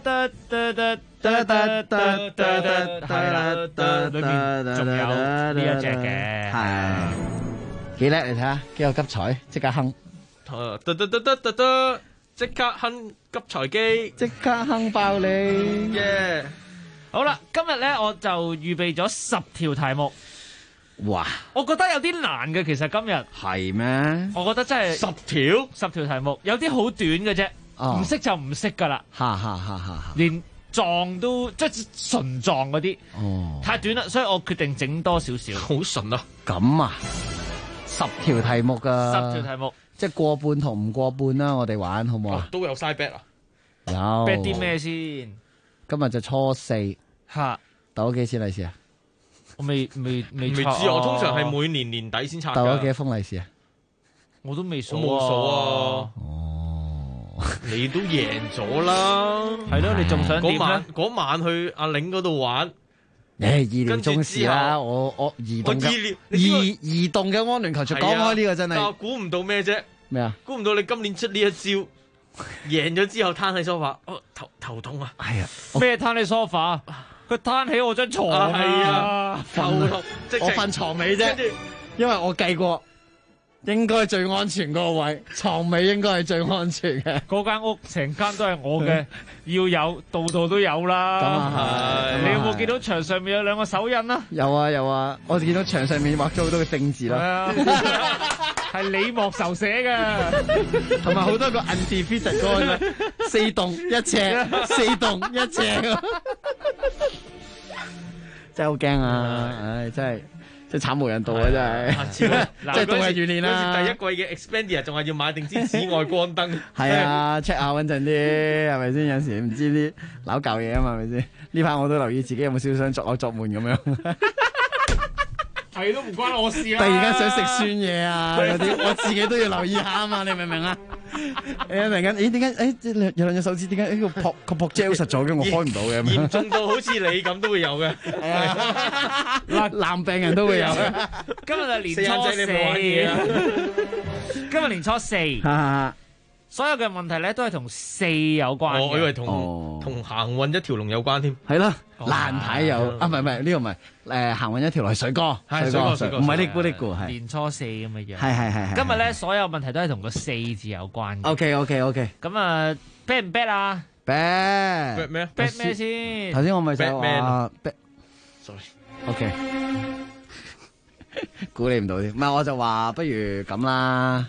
係啦，裏面仲有呢一隻嘅， 係幾叻你睇下，幾有急才，即刻哼， 即刻哼急才機， 即刻哼爆你耶！好啦，今日咧我就預備咗10條題目。 哇！ 我覺得有啲難嘅，其實今日係咩？ 我覺得真係10條題目，有啲好短嘅啫，唔識就唔識噶啦。連撞都即係純撞嗰啲，太短啦，所以我決定整多少少。 好純啊！ 咁啊， 10條題目噶 ，10條題目， 即係過半同唔過半啦，我哋玩好唔好啊？ 都有 side bet 啊？ 有 bet 啲咩先？ 今日就初4， 吓， 鬥咗幾錢利是啊？ 我未知，我通常係每年年底先拆㗎。 鬥咗幾多封利是啊？ 我都未數， 我冇數啊。你都贏咗啦， 係咯？你仲想點咧？ 嗰晚去阿玲嗰度玩， 意料中事啦。我移動嘅安聯球場講開呢個真係， 估唔到咩啫？ 咩啊？ 估唔到你今年出呢一招，贏咗之後攤喺梳化，頭痛啊！ 係啊， 咩攤喺梳化？佢攤起我張床啊！ 係啊，頭痛， 我瞓床尾啫，因為我計過。應該最安全嗰個位，床尾應該係最安全嘅。 嗰間屋成間都係我嘅，要有度度都有啦。 咁啊係， 你有冇見到牆上面有2個手印啊？ 有啊，我見到牆上面畫咗好多嘅正字啦。 係李莫愁寫嘅， 同埋好多個 undefeated 嗰個4棟1尺，4棟1尺，真係好驚啊！唉，真係。即係慘無人道啊！真係，即係度日如年啦。 第一季嘅 Expandia 仲係要買定支紫外光燈。 係啊 ，check 下穩陣啲，係咪先？有時唔知啲撈舊嘢啊嘛，係咪先？呢排我都留意自己有冇少少想作嘔作悶咁樣。 係都唔關我事啊！ 突然間想食酸嘢啊，嗰啲我自己都要留意下啊嘛，你明唔明啊？突然間，點解有兩隻手指點解個撲 gel 實咗嘅，我開唔到嘅。 嚴重到好似你咁都會有嘅， 男病人都會有嘅。 今日就年初4，今日年初4，所有嘅問題咧都係同4有關。 我以為同行運一條龍有關添。 係啦，爛牌有啊，唔係呢個唔係行運一條龍係水哥，水哥唔係呢個係年初4咁嘅樣。 係。 今日咧所有問題都係同個4字有關嘅。 OK。 咁啊 bet 唔 bet 啊 ？bet 咩啊 ？bet 咩先？ 頭先我咪就話 bet。sorry。 OK。估你唔到添，唔係我就話不如咁啦。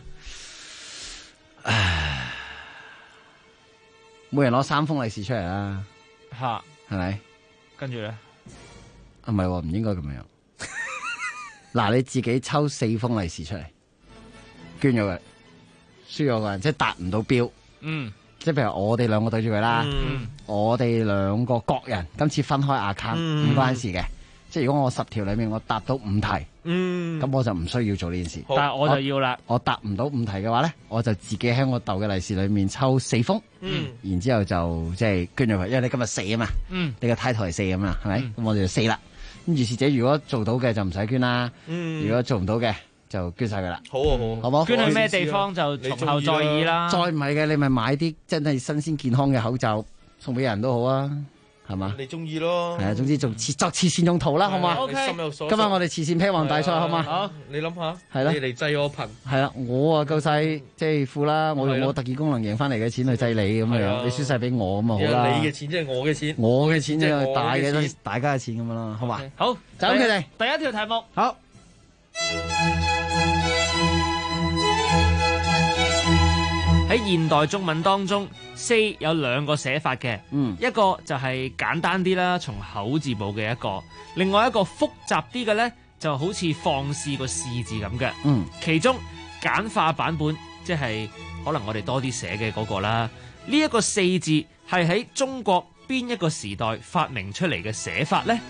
每人攞3封利是出嚟啦， 吓係咪？ 跟住咧， 唔係，唔應該咁樣。嗱，你自己抽4封利是出嚟，捐咗佢，輸咗個人，即係達唔到標。即係譬如我哋2個對住佢啦，我哋2個各人今次分開 account，唔關事嘅。即係如果我10條裏面我答到5題，咁我就唔需要做呢件事。 但係我就要啦。 我答唔到5題嘅話咧，我就自己喺我鬥嘅利是裏面抽4封，然之後就即係捐咗佢。因為你今日4啊嘛，你個 title 係4啊嘛，係咪？咁我哋就4啦。咁如是者如果做到嘅就唔使捐啦，如果做唔到嘅就捐晒佢啦。 好， 好冇？ 捐去咩地方就從後再議啦。 再唔係嘅，你咪買啲真係新鮮健康嘅口罩送俾人都好啊。係嘛？ 你中意咯。係啊，總之作慈善用途啦，好嘛？今晚我哋慈善披王大賽，好嘛？ 好，你諗下。 係啦。 你嚟濟我貧。 係啦，我啊夠晒即係富啦，我用我特技功能贏翻嚟嘅錢去濟你咁樣，你輸晒俾我咁啊好啦。 你嘅錢即係我嘅錢。 我嘅錢即係大嘅，大家嘅錢咁樣啦，好嘛？ 好， 就咁佢哋。 第一條題目。 好。 喺現代中文當中，4有2個寫法嘅，一個就係簡單啲啦，從口字部嘅一個；另外一個複雜啲嘅咧，就好似放肆個肆字咁嘅。其中簡化版本，即係可能我哋多啲寫嘅嗰個啦。呢一個4字係喺中國邊一個時代發明出嚟嘅寫法咧？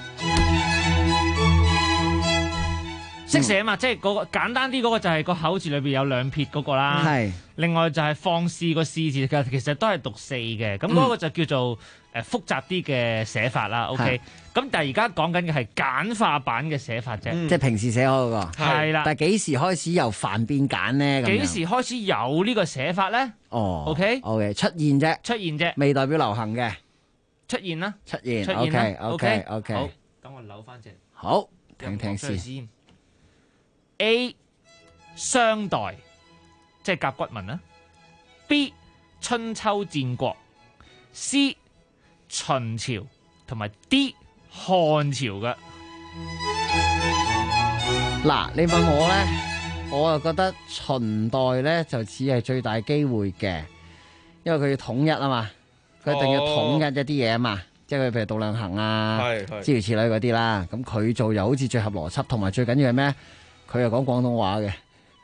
識寫嘛，即係嗰個簡單啲嗰個就係個口字裏邊有2撇嗰個啦。係，另外就係放肆個肆字嘅，其實都係讀4嘅。咁嗰個就叫做複雜啲嘅寫法啦。OK，咁但係而家講緊嘅係簡化版嘅寫法啫。 即係平時寫開嗰個。 係啦。 但係幾時開始由繁變簡咧？ 幾時開始有呢個寫法咧？ 哦。 OK， 出現啫，未代表流行嘅。 出現啦。 出現。OK。 好，等我扭翻隻。 好，聽先。 A 商代，即係甲骨文啦。B 春秋戰國。C 秦朝，同埋 D 漢朝嘅。 嗱，你問我咧，我就覺得秦代咧就似係最大機會嘅，因為佢要統一啊嘛，佢一定要統一一啲嘢啊嘛，即係佢譬如度量衡啊，諸如此類嗰啲啦。咁佢做又好似最合邏輯，同埋最緊要係咩？佢又講廣東話嘅，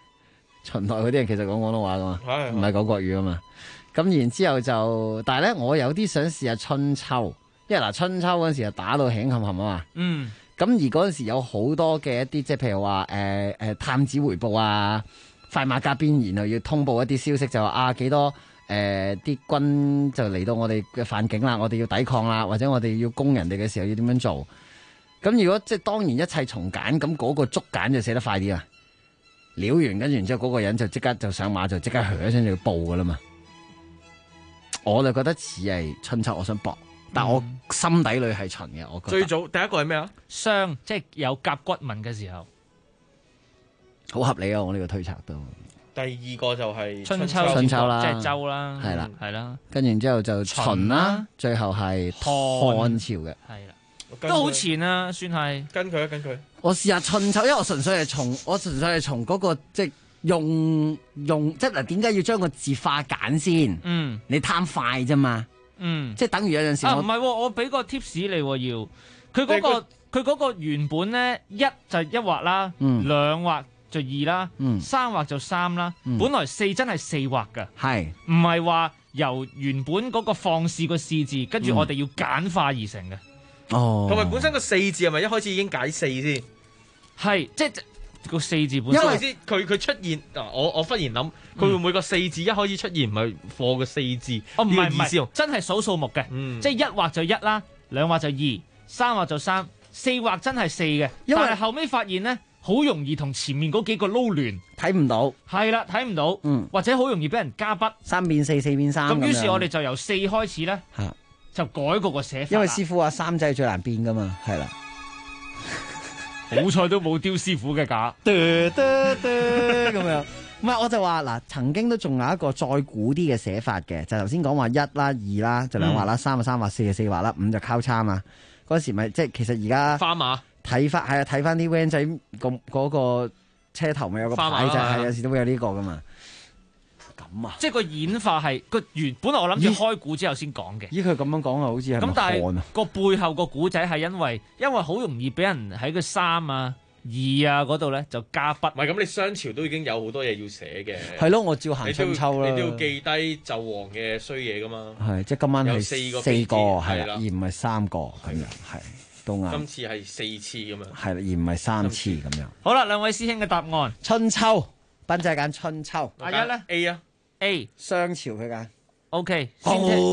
秦代嗰啲人其實講廣東話噶嘛， 係唔係講國語噶嘛。咁然之後就，但係咧我有啲想試下春秋，因為嗱春秋嗰陣時就打到興冚冚啊嘛。 嗯。 咁而嗰陣時有好多嘅一啲，即係譬如話探子回報啊，快馬加鞭，然後要通報一啲消息，就話啊幾多啲軍就嚟到我哋嘅範境啦，我哋要抵抗啦，或者我哋要攻人哋嘅時候要點樣做？咁如果即係當然一切從簡，咁嗰個捉簡就寫得快啲啊！撩完跟住然之後嗰個人就即刻就上馬就即刻響一聲就要報噶啦嘛。我就覺得似係春秋，我想搏。但我心底裏係秦嘅，我覺得最早第一個係咩啊？ 商，即係有甲骨文嘅時候， 好合理啊！我呢個推測都。 第二個就係春秋啦， 即係周啦， 係啦， 係啦。 跟住然之後就秦啦，最後係漢朝嘅， 係啦，都好前啊，算係。 跟佢。 我試下春秋，因為我純粹係從嗰個即係用即係嗱，點解要將個字化簡先？ 嗯， 你貪快啫嘛。即係等於有陣時唔係，我俾個 tips 你要，佢嗰個原本咧一就一畫啦，兩畫就二啦，三畫就三啦，本來四真係四畫噶， 係唔係話由原本嗰個放肆個肆字，跟住我哋要簡化而成嘅。 哦， 同埋本身個四字係咪一開始已經解四先？ 係即係個四字本身。 因為先佢出現我忽然諗，佢會唔會個四字一開始出現唔係貨嘅四字？ 哦，唔係，真係數數目嘅，即係一畫就一啦，兩畫就二，三畫就三，四畫真係四嘅。但係後尾發現咧，好容易同前面嗰幾個撈亂， 睇唔到。 係啦，睇唔到，或者好容易俾人加筆， 三變四，四變三。 咁於是我哋就由四開始咧，就改過個寫法。 因為師傅話三仔最難變噶嘛，係啦。 好彩都冇丟師傅嘅架， 咁樣。唔係，我就話嗱，曾經都仲有一個再古啲嘅寫法嘅，就頭先講話一啦、二啦就兩畫啦，三就三畫，四就四畫啦，五就交叉嘛。嗰時咪即係其實而家花馬睇翻啲 van 仔嗰個車頭咪有個牌就係有時都會有呢個噶嘛。咁啊， 即係個演化係個本來我諗住開估之後先講嘅。 咦，佢咁樣講啊，好似係咁，但係個背後個古仔係因為好容易俾人喺個三啊、二啊嗰度咧就加筆。 唔係咁，你商朝都已經有好多嘢要寫嘅。 係咯，我照行春秋啦。 你都要記低紂王嘅衰嘢噶嘛。 係，即係今晚係四個係啦，而唔係三個咁樣，係都啱。 今次係四次咁樣。係啦， 而唔係三次咁樣。 好啦，兩位師兄嘅答案， 春秋，斌仔揀春秋。 阿一咧 A 啊。 A 商朝佢揀 ，OK。 有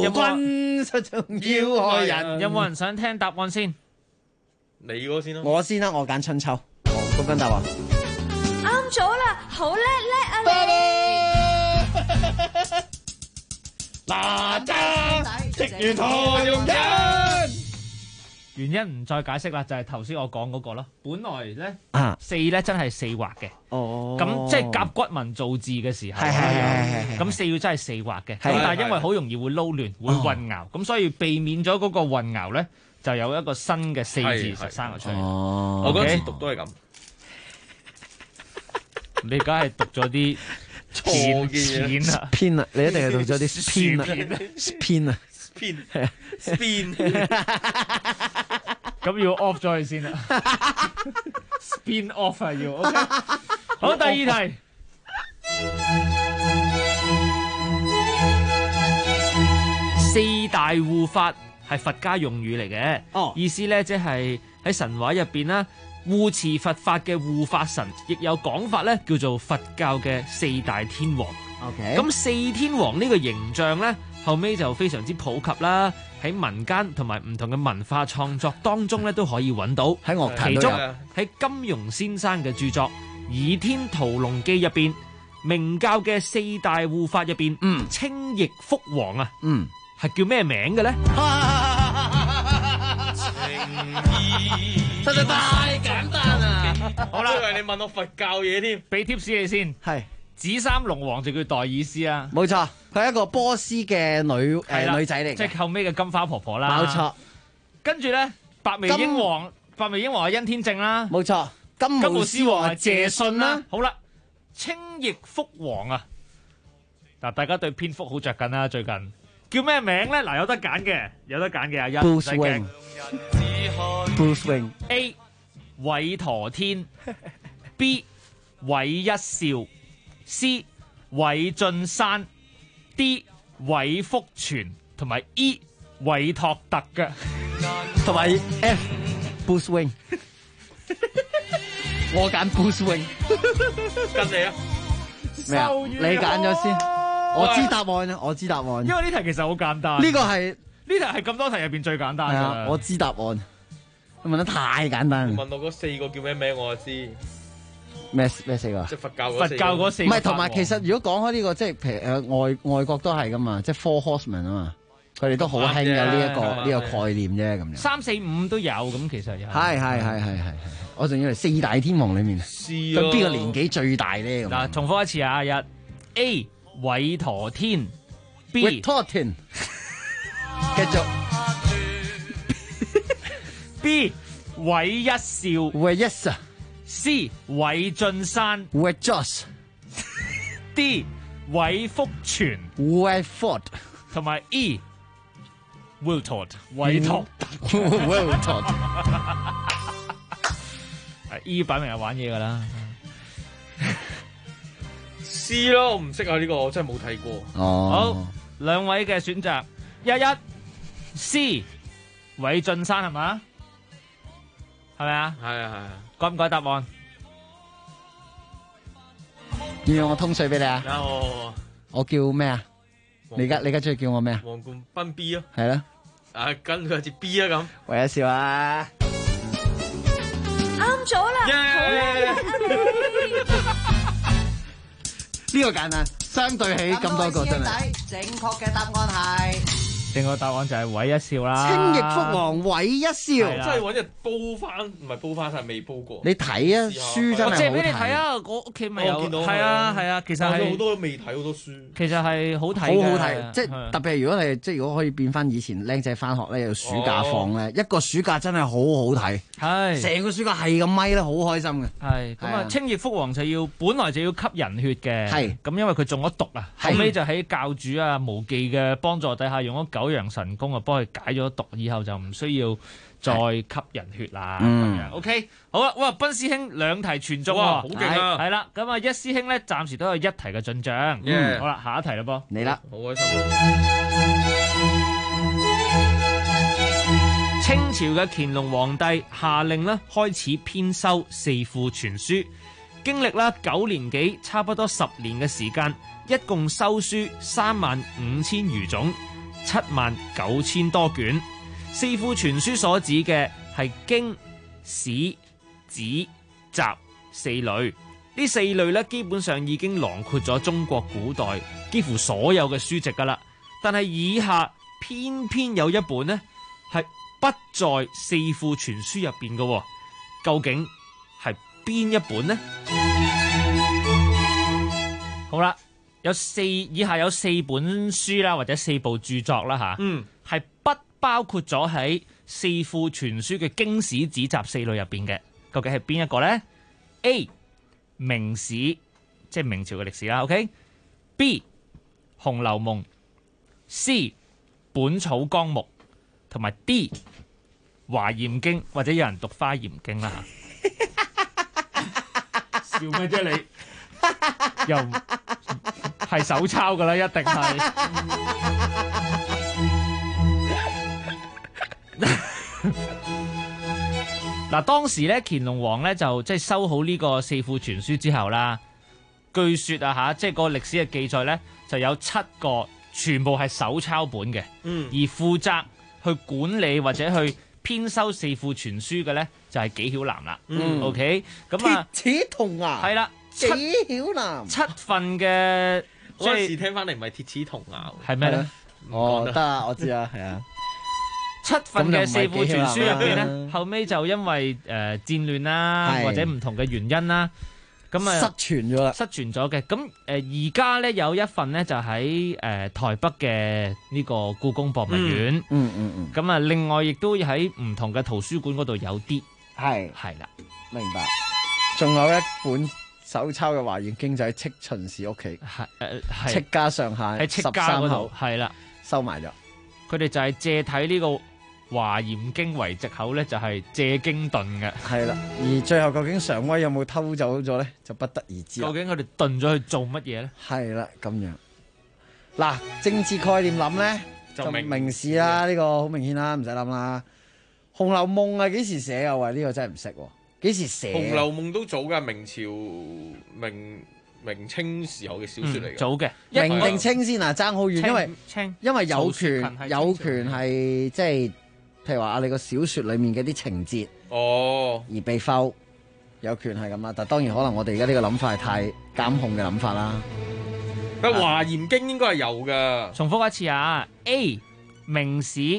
冇人想聽答案先？ 你嗰先咯。 我先啦，我揀春秋。高斌答話啱咗啦，好叻啊你！ 哪吒食完何用人？ 原因唔再解釋啦，就係頭先我講嗰個咯。本來咧四咧真係四畫嘅，咁即係甲骨文造字嘅時候，咁四要真係四畫嘅。咁但係因為好容易會撈亂，會混淆，咁所以避免咗嗰個混淆咧，就有一個新嘅四字生咗出嚟。 我嗰次讀都係咁， 你而家係讀咗啲錯嘅嘢啊， 偏啊，你一定係讀咗啲偏啊。 係啊 ，spin， 咁要 off 咗佢先啦，spin off 啊要 ，OK， 好，第二題，四大護法係佛家用語嚟嘅，意思咧即係喺神話入邊啦，護持佛法嘅護法神，亦有講法咧叫做佛教嘅四大天王。 OK， 咁四天王呢個形象咧，後尾就非常之普及啦，喺民間同埋唔同嘅文化創作當中咧都可以揾到。 喺樂壇其中喺金庸先生嘅著作《倚天屠龍記》入邊，明教嘅四大護法入邊，清翼福王啊，係叫咩名嘅咧？ 實在太簡單啦！ 好啦， 因為你問我佛教嘢添， 俾 tips 你先。 係紫衫龍王就叫代爾斯啊， 冇錯，佢係一個波斯嘅女仔嚟嘅， 即係後尾嘅金花婆婆啦。 冇錯， 跟住咧白眉鷹王係殷天正啦， 冇錯，金毛獅王係謝遜啦。 好啦，清翼福王啊，嗱，大家對蝙蝠好着緊啦，最近叫咩名咧？嗱，有得揀嘅，阿一。 Bruce Wayne A 韋陀天，B 韋一笑 C 韋俊山 D 韋福全同埋 E 韋托特嘅， 同埋 F Bruce Wayne。我揀 Bruce Wayne。 跟你啊？ 咩啊？你揀咗先。我知答案啊！我知答案。 因為呢題其實好簡單。 呢個係呢題係咁多題入邊最簡單㗎。 我知答案。你問得太簡單。 問我嗰4個叫咩名我就知。 咩4個？ 即係佛教嗰4個。 唔係，同埋其實如果講開呢個，即係譬如外國都係噶嘛，即係 Four Horsemen 啊嘛，佢哋都好興嘅呢個概念啫咁樣。 3、4、5都有咁，其實有。 係。我仲以為4大天王裏面，咁邊個年紀最大咧？ 嗱，重複一次啊，A 韋陀天 ，B 韋陀天，繼續 B 韋一笑， 韋一笑 C 韋俊山， 韋 Josh D 韋福全， 韋 Ford 同埋 E Will Todd 韋托特 Will Todd。 E 擺明係玩嘢噶啦。 C 咯，我唔識啊呢個，我真係冇睇過。 好，兩位嘅選擇，11 C 韋俊山係嘛？係咪啊？ 係啊。 改唔改答案？ 要用我通水俾你啊？我叫咩啊？你而家中意叫我咩啊？ 黃冠斌 B 啊。 係啦。 跟佢隻 B 啊咁。 韋一笑啊！ 啱咗啦！ 呢個簡單，相對起咁多個真係。 正確嘅答案係正確答案就係韋一笑啦。 清逆福王韋一笑， 真係揾日煲翻，唔係煲翻晒，未煲過。 你睇啊，書真係好睇。 我借俾你睇啊！我屋企咪有。係啊，其實係好多未睇好多書。 其實係好睇， 好好睇。即係特別係如果你如果可以變翻以前僆仔翻學咧，有暑假放咧，一個暑假真係好好睇。係成個暑假係咁咪咧，好開心嘅。 係咁啊！清逆福王本來就要吸人血嘅。係咁，因為佢中咗毒啊，後尾就喺教主啊無忌嘅幫助底下，用咗九陽神功啊，幫佢解咗毒，以後就唔需要再吸人血啦。咁樣 OK， 好啦，哇，賓師兄2題全中， 哇，好勁啊！ 係啦，咁啊，一師兄咧暫時都有1題嘅進賬。好啦，下一題啦噃， 嚟啦， 好開心。 清朝嘅乾隆皇帝下令咧開始編修四庫全書，經歷啦9年幾，差不多10年嘅時間，一共修書35000餘種，79000多卷。四庫全書所指嘅係經、史、子、集4類，呢4類咧基本上已經囊括咗中國古代幾乎所有嘅書籍噶啦。但係以下偏偏有一本呢係不在四庫全書入邊嘅，究竟係邊一本呢？好啦，以下有4本書啦，或者4部著作啦吓，係不包括咗喺四庫全書嘅經史子集4類入邊嘅，究竟係邊一個呢？ A 明史，即係明朝嘅歷史啦。OK。B 紅樓夢，C 本草綱目，同埋 D 華嚴經，或者有人讀花嚴經啦吓。笑咩啫你？又係手抄噶啦，一定係。嗱，當時咧乾隆皇咧就即係收好呢個四庫全書之後啦，據說啊吓，即係個歷史嘅記載咧就有7個全部係手抄本嘅，而負責去管理或者去編修四庫全書嘅咧就係紀曉嵐啦。OK， 咁啊， 鐵齒銅牙係啦， 紀曉嵐 7份嘅， 即係聽翻嚟唔係鐵齒銅牙， 係咩咧？ 哦，得啊，我知啊，係啊。 7份嘅四庫全書入邊咧，後尾就因為戰亂啦，或者唔同嘅原因啦，咁啊失傳咗啦， 失傳咗嘅。咁而家咧有一份咧就喺台北嘅呢個故宮博物院，咁啊另外亦都喺唔同嘅圖書館嗰度有啲，係啦， 明白。仲有一本手抄嘅華嚴經就喺戚秦氏屋企，戚家上下喺戚家嗰度，係啦， 收埋咗。 佢哋就係借睇呢個華嚴經為藉口咧，就係借經遁嘅。 係啦，而最後究竟常威有冇偷走咗咧，就不得而知。 究竟佢哋遁咗去做乜嘢咧？ 係啦，咁樣。嗱，政治概念諗咧就明示啦，呢個好明顯啦，唔使諗啦。《紅樓夢》係幾時寫啊？喂，呢個真係唔識喎。幾時寫？ 《紅樓夢》都早㗎，明朝明清時候嘅小説嚟嘅。 早嘅， 明定清先啊，爭好遠，因為有權係即係譬如話你個小説裡面嘅啲情節而被否，有權係咁啦。但當然可能我哋而家呢個諗法係太監控嘅諗法啦。 但華嚴經應該係有㗎。 重複一次啊 ：A 明史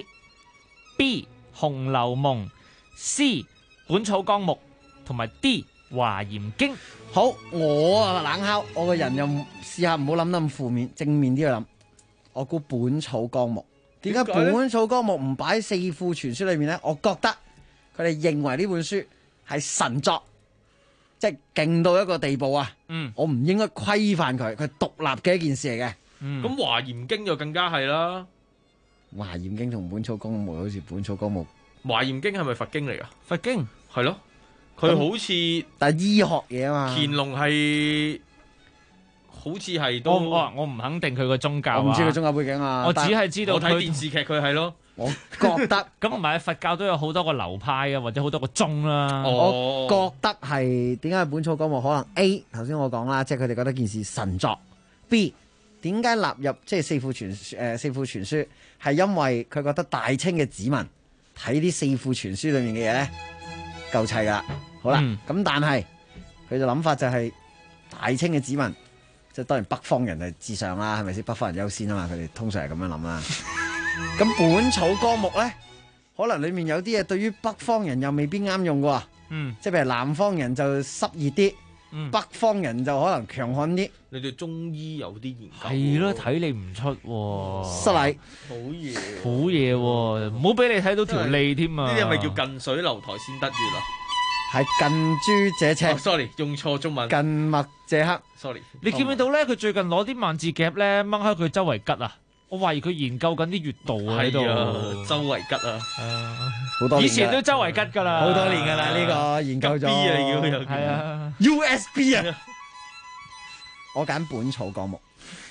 ，B 紅樓夢 ，C 本草綱目，同埋 D 華嚴經。 好，我啊冷烤，我個人又試下唔好諗得咁負面，正面啲去諗。我估本草綱目。點解本草綱目唔擺四庫全書裏面咧？我覺得佢哋認為呢本書係神作，即係勁到一個地步啊！我唔應該規範佢，佢係獨立嘅一件事嚟嘅。 咁華嚴經就更加係啦。 華嚴經同本草綱目好似本草綱目。 華嚴經係咪佛經嚟噶？ 佛經係咯，佢好似但係醫學嘢啊嘛。 乾隆係好似係都我唔肯定佢個宗教， 我唔知佢宗教背景啊。 我只係知道我睇電視劇佢係咯。 我覺得咁唔係佛教都有好多個流派啊，或者好多個宗啦。 我覺得係點解本草綱目可能 A 頭先我講啦，即係佢哋覺得件事神作。B 點解納入即係四庫全書係因為佢覺得大清嘅子民睇啲四庫全書裏面嘅嘢咧夠砌噶。好啦，咁但係佢嘅諗法就係大清嘅子民，即係當然北方人係至上啦，係咪先？北方人優先啊嘛，佢哋通常係咁樣諗啦。咁本草綱目咧，可能裏面有啲嘢對於北方人又未必啱用嘅喎。即係譬如南方人就濕熱啲，北方人就可能強悍啲。 你對中醫有啲研究？ 係咯，睇你唔出喎。 失禮， 好嘢， 好嘢喎！唔好俾你睇到條脷添啊！ 呢啲係咪叫近水樓台先得月啊？ 係近朱者赤。 sorry， 用錯中文。 近墨者黑。 sorry。 你見唔見到咧？佢最近攞啲萬字夾咧掹開佢周圍吉啊！我懷疑佢研究緊啲穴道喺度， 周圍吉啊！ 好多年， 以前都周圍吉噶啦， 好多年噶啦呢個研究咗。 B 啊，你叫佢係啊 ，USB 啊！我揀本草綱目，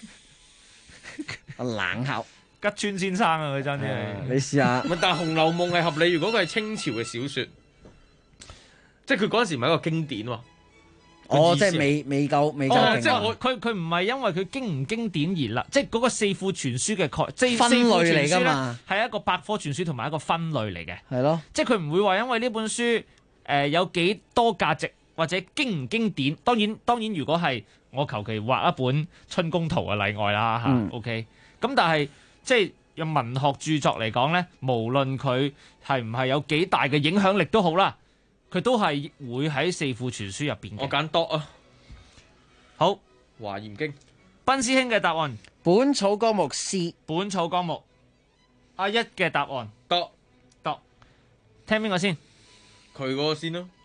我冷口吉川先生啊，佢真係。 你試下。 但係《紅樓夢》係合理，如果佢係清朝嘅小説，即係佢嗰陣時唔係一個經典喎。 哦，即係未夠勁。 即係佢唔係因為佢經唔經典而立，即係嗰個四庫全書嘅分類嚟㗎嘛， 係一個百科全書同埋一個分類嚟嘅。 係咯， 即係佢唔會話因為呢本書有幾多價值或者經唔經典。當然，如果係我求其畫一本春宮圖啊例外啦嚇。OK， 咁但係即係用文學著作嚟講咧，無論佢係唔係有幾大嘅影響力都好啦。佢都係會喺四庫全書入邊嘅。 我揀多啊。 好， 華嚴經。 賓師兄嘅答案， 本草綱目 C。 本草綱目。阿一嘅答案， 多。 聽邊個先？ 佢嗰個先咯。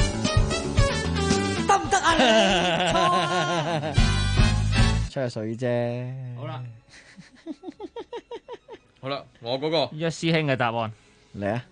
得唔得啊？ 吹下水啫。 好啦， 好啦，我嗰個一師兄嘅答案嚟啊！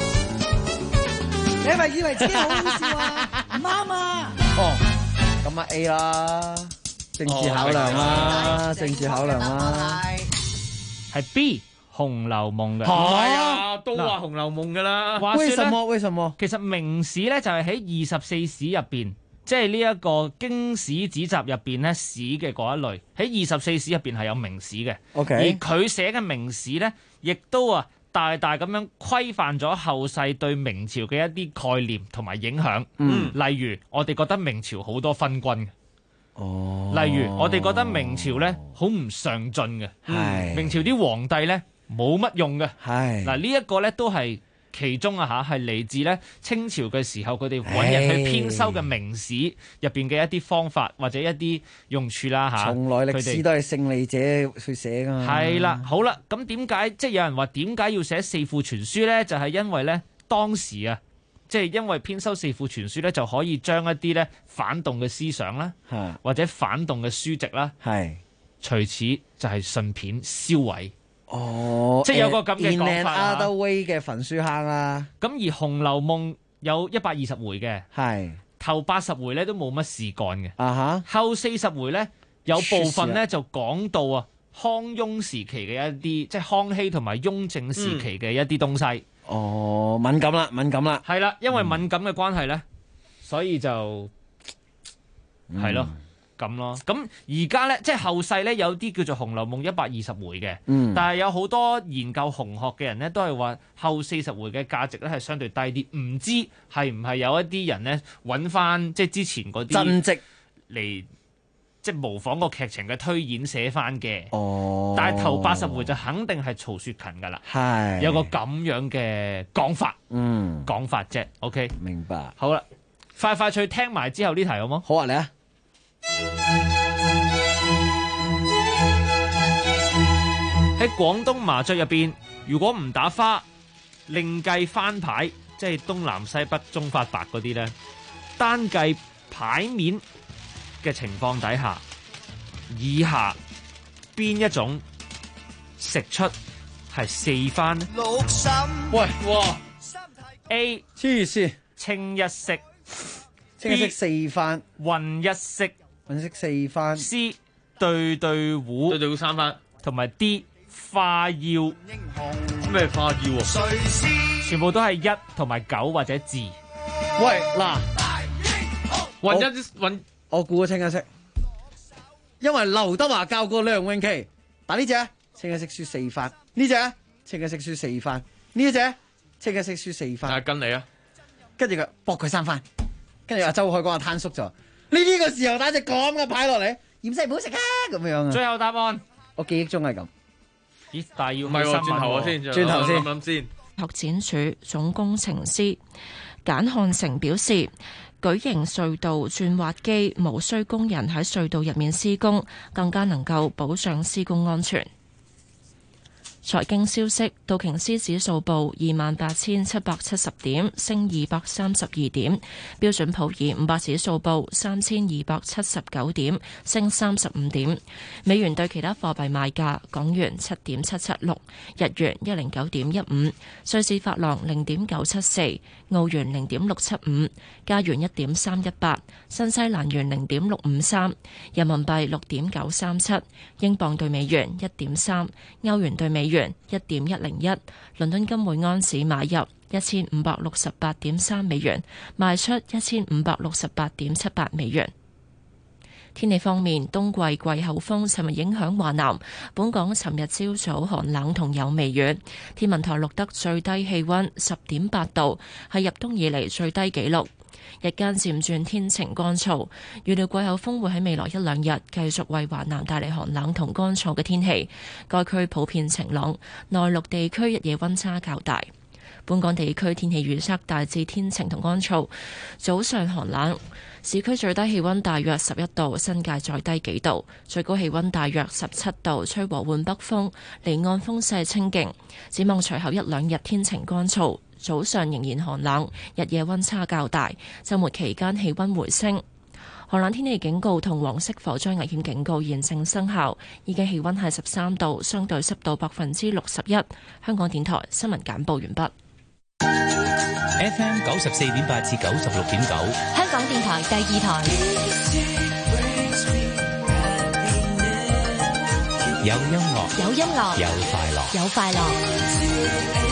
你係咪以為自己好好笑啊？唔啱啊！ 哦，咁啊 A 啦，政治考量啦，政治考量啦， 係 B《紅樓夢》嘅。 係啊，都話《紅樓夢》噶啦。 為什麼？ 其實明史咧就係喺24史入邊，即係呢一個經史子集入邊咧史嘅嗰一類，喺24史入邊係有明史嘅。 OK， 而佢寫嘅明史咧，亦都大大咁樣規範咗後世對明朝嘅一啲概念同埋影響。例如我哋覺得明朝好多昏君嘅。例如我哋覺得明朝咧好唔上進嘅。明朝啲皇帝咧冇乜用嘅。嗱，呢一個咧都係其中係嚟自咧清朝嘅時候，佢哋揾人去編修嘅明史入邊嘅一啲方法或者一啲用處啦嚇。 從來歷史都係勝利者去寫㗎嘛。 係啦，好啦，咁點解即係有人話點解要寫四庫全書咧？就係因為咧當時即係因為編修四庫全書咧，就可以將一啲咧反動嘅思想啦，或者反動嘅書籍啦，隨此就係順便銷毀。 哦， 即係有個咁嘅講法啊。 In another way 嘅焚書坑啦。 咁而《紅樓夢》有120回嘅， 係頭80回咧都冇乜事幹嘅。 啊哈， 後40回咧有部分咧就講到啊康雍時期嘅一啲，即係康熙同埋雍正時期嘅一啲東西。 哦，敏感啦，敏感啦。 係啦，因為敏感嘅關係咧，所以就係咯。咁咯，咁而家咧，即係後世咧，有啲叫做《紅樓夢》120回嘅，但係有好多研究紅學嘅人咧，都係話後40回嘅價值咧係相對低啲，唔知係唔係有一啲人咧揾翻即係之前嗰啲真跡嚟，即係模仿個劇情嘅推演寫翻嘅。 哦， 但係頭80回就肯定係曹雪芹噶啦， 係有個咁樣嘅講法，講法啫。OK， 明白。 好啦，快快脆聽埋之後呢題好冇？ 好啊，嚟啊！ 喺廣東麻雀入邊，如果唔打花，另計翻牌，即係東南西北中發白嗰啲咧，單計牌面嘅情況底下，以下邊一種食出係4番呢？ 喂，哇 A 黐線， 清一色， 清一色4番， 混一色， 混色4番 C 對對糊， 對對糊3番， 同埋 D 花腰。 咩花腰啊？ 全部都係1同埋9或者字。 喂，嗱，我估咗清一色，因為劉德華教過梁詠琪，但呢隻清一色輸4番，呢隻清一色輸4番，呢隻清一色輸4番。 跟你啊， 跟住佢搏佢3番，跟住阿周海光阿攤叔就呢啲個時候打隻咁嘅牌落嚟，芫茜唔好食啊咁樣啊。 最後答案， 我記憶中係咁。 咦？但係要唔係喎，轉頭我先， 轉頭先諗先。 拓展署總工程師簡漢成表示，舉行隧道鑽挖機無需工人喺隧道入面施工，更加能夠保障施工安全。財經消息，道瓊斯指數報28,770點，升232點；標準普爾500指數報3,279點，升35點。美元對其他貨幣賣價：港元7.776，日元109.15，瑞士法郎0.974，澳元0.675，加元1.318，新西蘭元0.653，人民幣6.937，英鎊對美元1.3，歐元對美元1.101，倫敦金每安士買入1568.3美元，賣出1568.78美元。天氣方面，冬季季候風尋日影響華南，本港尋日朝早寒冷同有微雨。天文台錄得最低氣溫10.8度，係入冬以嚟最低紀錄。日間漸轉天晴乾燥，預料季候風會喺未來1、2日繼續為華南帶嚟寒冷同乾燥嘅天氣。該區普遍晴朗，內陸地區日夜溫差較大。本港地區天氣預測大致天晴同乾燥，早上寒冷，市區最低氣溫大約11度，新界再低幾度，最高氣溫大約17度，吹和緩北風，離岸風勢清勁。展望隨後1、2日天晴乾燥，早上仍然寒冷，日夜溫差較大。週末期間氣溫回升。寒冷天氣警告同黃色火災危險警告現正生效。依家氣溫係13度，相對濕度61%。香港電台新聞簡報完畢。 FM 94.8至96.9， 香港電台第2台。 有音樂， 有音樂， 有快樂， 有快樂。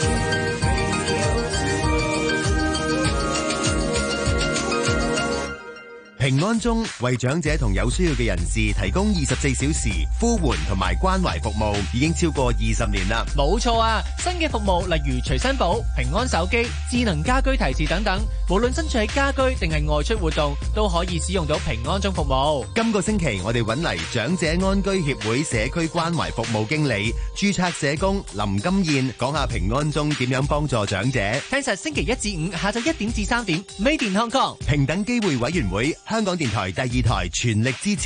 平安鐘為長者同有需要嘅人士提供24小時呼喚同埋關懷服務，已經超過20年啦。 冇錯啊！新嘅服務例如隨身寶、平安手機、智能家居提示等等，無論身處喺家居定係外出活動，都可以使用到平安鐘服務。 今個星期我哋揾嚟長者安居協會社區關懷服務經理、註冊社工林金燕，講下平安鐘點樣幫助長者。 聽實星期1至5下晝1點至3點 ，Made in Hong Kong 平等機會委員會。香港電台第2台全力支持。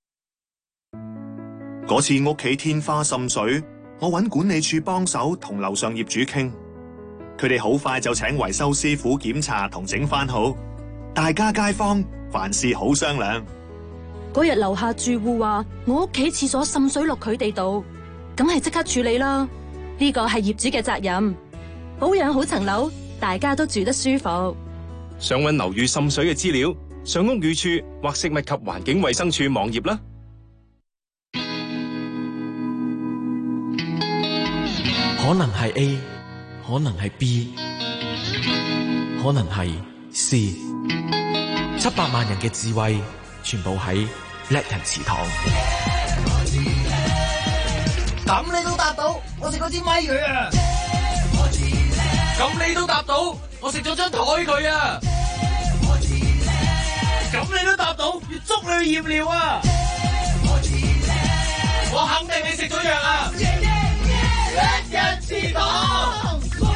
嗰次屋企天花滲水，我揾管理處幫手同樓上業主傾，佢哋好快就請維修師傅檢查同整翻好。大家街坊凡事好商量。 嗰日樓下住戶話我屋企廁所滲水落佢哋度， 梗係即刻處理啦。呢個係業主嘅責任，保養好層樓，大家都住得舒服。 想搵樓宇滲水嘅資料，上屋宇署或食物及環境衛生署網頁啦。 可能係 A， 可能係 B， 可能係 C。700萬人嘅智慧，全部喺叻人祠堂。 咁你都答到，我食嗰支咪佢啊！ 咁你都答到，我食咗張台佢啊！咁你都答到，要捉你去驗尿啊！我肯定你食咗藥啊！叻人祠堂。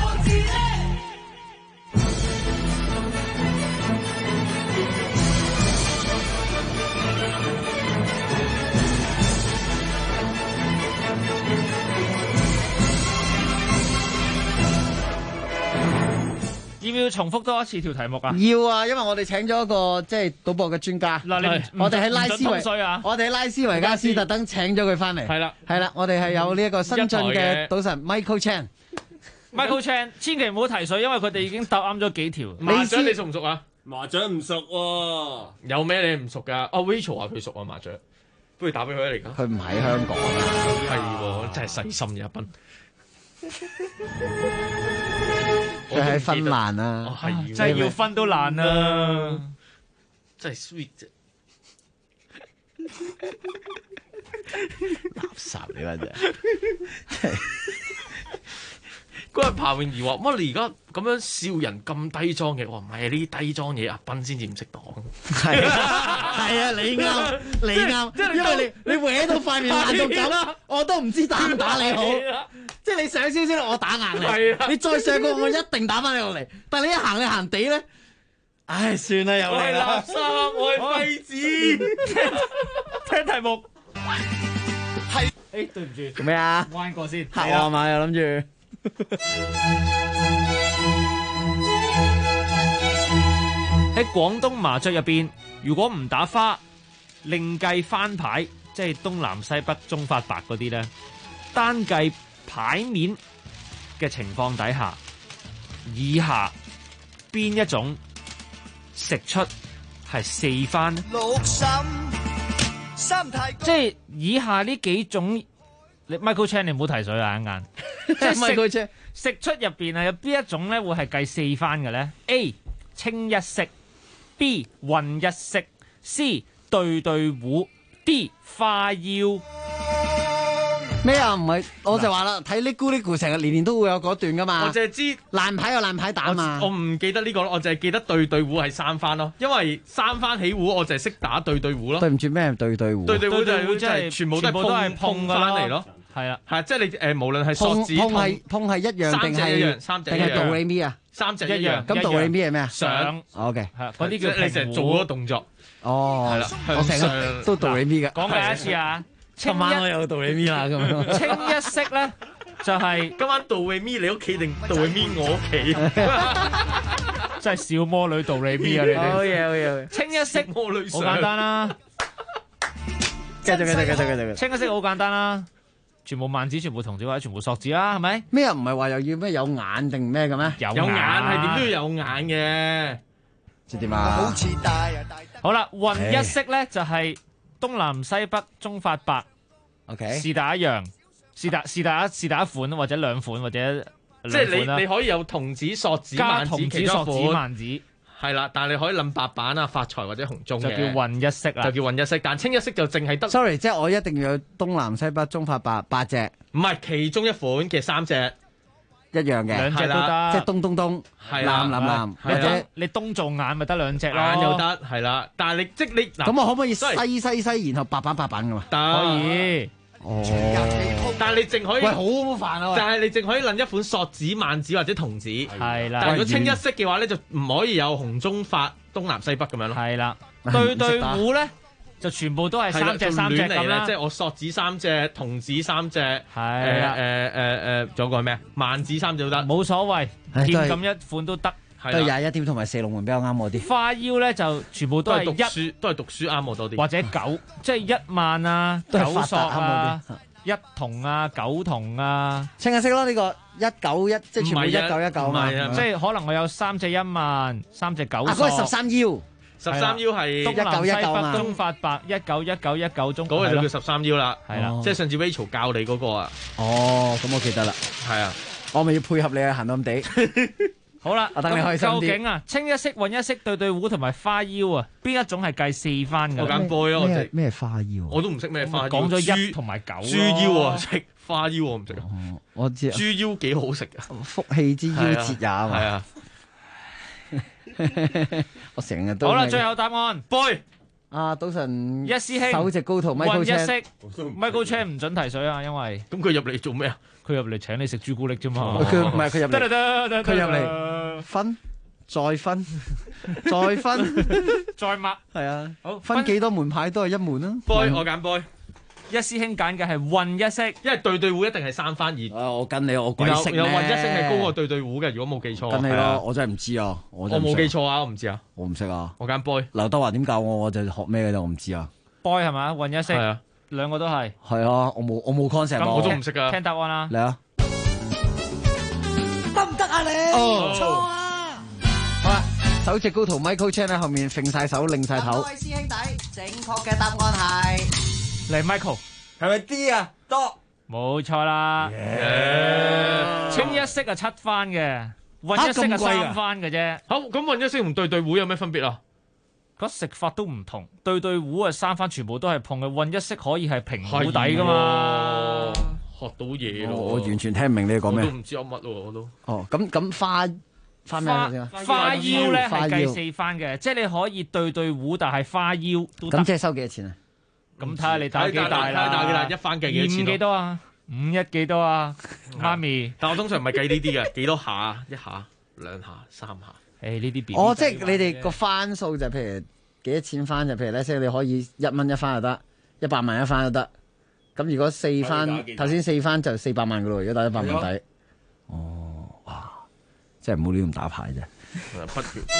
要唔要重複多一次條題目啊？ 要啊，因為我哋請咗一個即係賭博嘅專家。 嗱， 我哋喺拉斯我哋喺拉斯維加斯特登請咗佢翻嚟。 係啦， 係啦，我哋係有呢一個新晉嘅賭神 Michael Chan。Michael Chan， 千祈唔好提水，因為佢哋已經答啱咗幾條。 麻雀你熟唔熟啊？ 麻雀唔熟喎。 有咩你唔熟㗎？哦 Rachel 話佢熟啊麻雀，不如打俾佢嚟㗎。 佢唔喺香港啊。 係喎，真係細心嘅一賓。 佢喺芬蘭啊， 真係要分都難啊！ 真係 sweet 啫， 垃圾你話啫。 嗰日彭詠儀話：乜你而家咁樣笑人咁低裝嘅？我話唔係呢啲低裝嘢，阿斌先至唔識講。 係啊，你啱，你啱，即係因為你搲到塊面爛到咁，我都唔知打唔打你好。即係你上少少，我打硬你；你再上過，我一定打翻你落嚟。但係你一行你行地咧，唉，算啦，又嚟啦。 我係垃圾，我係廢紙。 聽題目係， 對唔住， 做咩啊？ 彎過先， 嚇我嘛，又諗住。 喺廣東麻雀入邊，如果唔打花，另計翻牌，即係東南西北中發白嗰啲咧，單計牌面嘅情況底下，以下邊一種食出係四番呢？即係以下呢幾種，你 Michael Chan 你唔好提水啊！一眼，即係食出入邊啊，有邊一種咧會係計四番嘅咧 ？A 清一色 ，B 混一色 ，C 對對糊 ，D 花腰。 咩啊？唔係，我就話啦，睇呢咕呢咕成日年年都會有嗰段噶嘛。 我淨係知爛牌有爛牌打嘛。 我唔記得呢個咯，我淨係記得對對糊係三番咯，因為三番起糊我就係識打對對糊咯。 對唔住咩？對對糊。 對對糊就係全部都係碰翻嚟咯。係啊，係即係你無論係索子碰係一樣定係三隻定係杜里咪啊？ 三隻一樣。 咁杜里咪係咩啊？ 上。 OK。 係嗰啲叫你成日做嗰個動作。 哦。係啦。我成日都杜里咪㗎。 講第一次啊！ 今晚我有杜里咪啦咁樣。 清一色咧就係今晚杜里咪你屋企定杜里咪我屋企？ 真係小魔女杜里咪啊！你哋好嘢好嘢。 清一色魔女好簡單啦。 繼續。 清一色好簡單啦。全部萬子，全部童子或者全部索子啦，係咪？ 咩唔係話又要咩有眼定咩嘅咩？ 有眼係點都要有眼嘅， 即係點啊？ 好啦，混一色咧就係東南西北中發白 ，OK， 是但一樣，是但一款或者兩款或者即係你可以有童子、索子、萬子、其他款萬子。係啦，但係你可以諗白板啊、發財或者紅中嘅， 就叫混一色啦， 就叫混一色。但清一色就淨係得。 Sorry， 即係我一定要有東南西北中發白8隻， 唔係其中一款嘅3隻一樣嘅 ，2隻都得， 即係東，藍， 或者你東做眼咪得2隻咯， 眼又得，係啦。但係你咁我可唔可以西，然後白板噶嘛？ 可以。 哦， 但係你淨可以， 喂，好煩啊！ 但係你淨可以諗一款索子、萬子或者童子， 係啦。 但係如果清一色嘅話咧，就唔可以有紅中發、東南西北咁樣咯。 係啦，對糊咧就全部都係3隻咁啦。 即係我索子3隻，童子3隻， 係仲有個係咩啊？萬子3隻都得， 冇所謂，劍咁一款都得。 都係21點同埋4龍門比較啱我啲。 花腰咧就全部都係都係讀書啱我多啲， 或者9，即係1萬啊、9索啊、 一筒啊、9筒啊， 清一色咯，呢個191即係全部1919嘛， 即係可能我有3隻1萬，3隻9。 嗰個13腰。 13腰係東南西北中發白191919中， 嗰個就叫13腰啦， 係啦， 即係上次 Rachel 教你嗰個啊。 哦，咁我記得啦， 係啊， 我咪要配合你啊，行到咁地。 好啦， 我等你開心啲。 究竟啊，清一色、混一色、對對糊同埋花腰啊，邊一種係計4番㗎？ 我揀杯咯， 咩花腰？ 我都唔識咩花腰。 講咗1同埋9。 豬腰啊，識花腰我唔識啊。 我知。 豬腰幾好食啊！ 福氣之夭折也嘛。 係啊。 我成日都好啦，最後答案杯。 賭神一師兄首席高徒 Michael Chan 唔準提水啊，因為咁佢入嚟做咩啊？ 佢入嚟請你食朱古力啫嘛。 佢唔係佢入嚟，佢入嚟分再分再分再抹。 係啊， 好分幾多門牌都係1門啦。 杯我揀杯。 一師兄揀嘅係混一色， 因為對對糊一定係3番熱。 我跟你，我鬼識咩？ 有混一色係高過對對糊嘅，如果冇記錯。 跟你咯，我真係唔知啊！我冇記錯啊，我唔知啊， 我唔識啊。 我揀杯。 劉德華點教我就學咩嘅啫，我唔知啊。 杯係嘛？混一色， 係啊， 兩個都係。 係啊，我冇 concept。 咁我都唔識啊。 聽答案啦。 嚟啊！ 得唔得啊你？錯啊！ 好啦，首席高徒 Michael Chan 喺後面揈晒手，擰晒頭。 各位師兄弟，正確嘅答案係嚟 Michael。 係咪 D 啊？多冇錯啦，清一色係7番嘅，混一色係3番嘅啫。 好，咁混一色同對對糊有咩分別啊？ 嗰食法都唔同，對對糊係3番，全部都係碰嘅，混一色可以係平糊底噶嘛。 學到嘢咯， 我完全聽唔明你講咩。 我都唔知有乜喎，我都。 哦，咁花咩先？ 花腰咧係計4番嘅，即係你可以對對糊，但係花腰都得。 咁即係收幾多錢啊？ 咁睇下你打幾大啦， 打幾大，一番計幾多錢？ 幾多啊？51幾多啊？媽咪， 但我通常唔係計呢啲嘅，幾多下？1下、2下、3下。 誒呢啲哦，即係你哋個番數就譬如幾多錢番就譬如咧，即係你可以1蚊一番就得，100萬一番就得。咁如果4番，頭先4番就400萬噶咯，如果打100萬底。哦，哇！即係唔好亂咁打牌啫。 不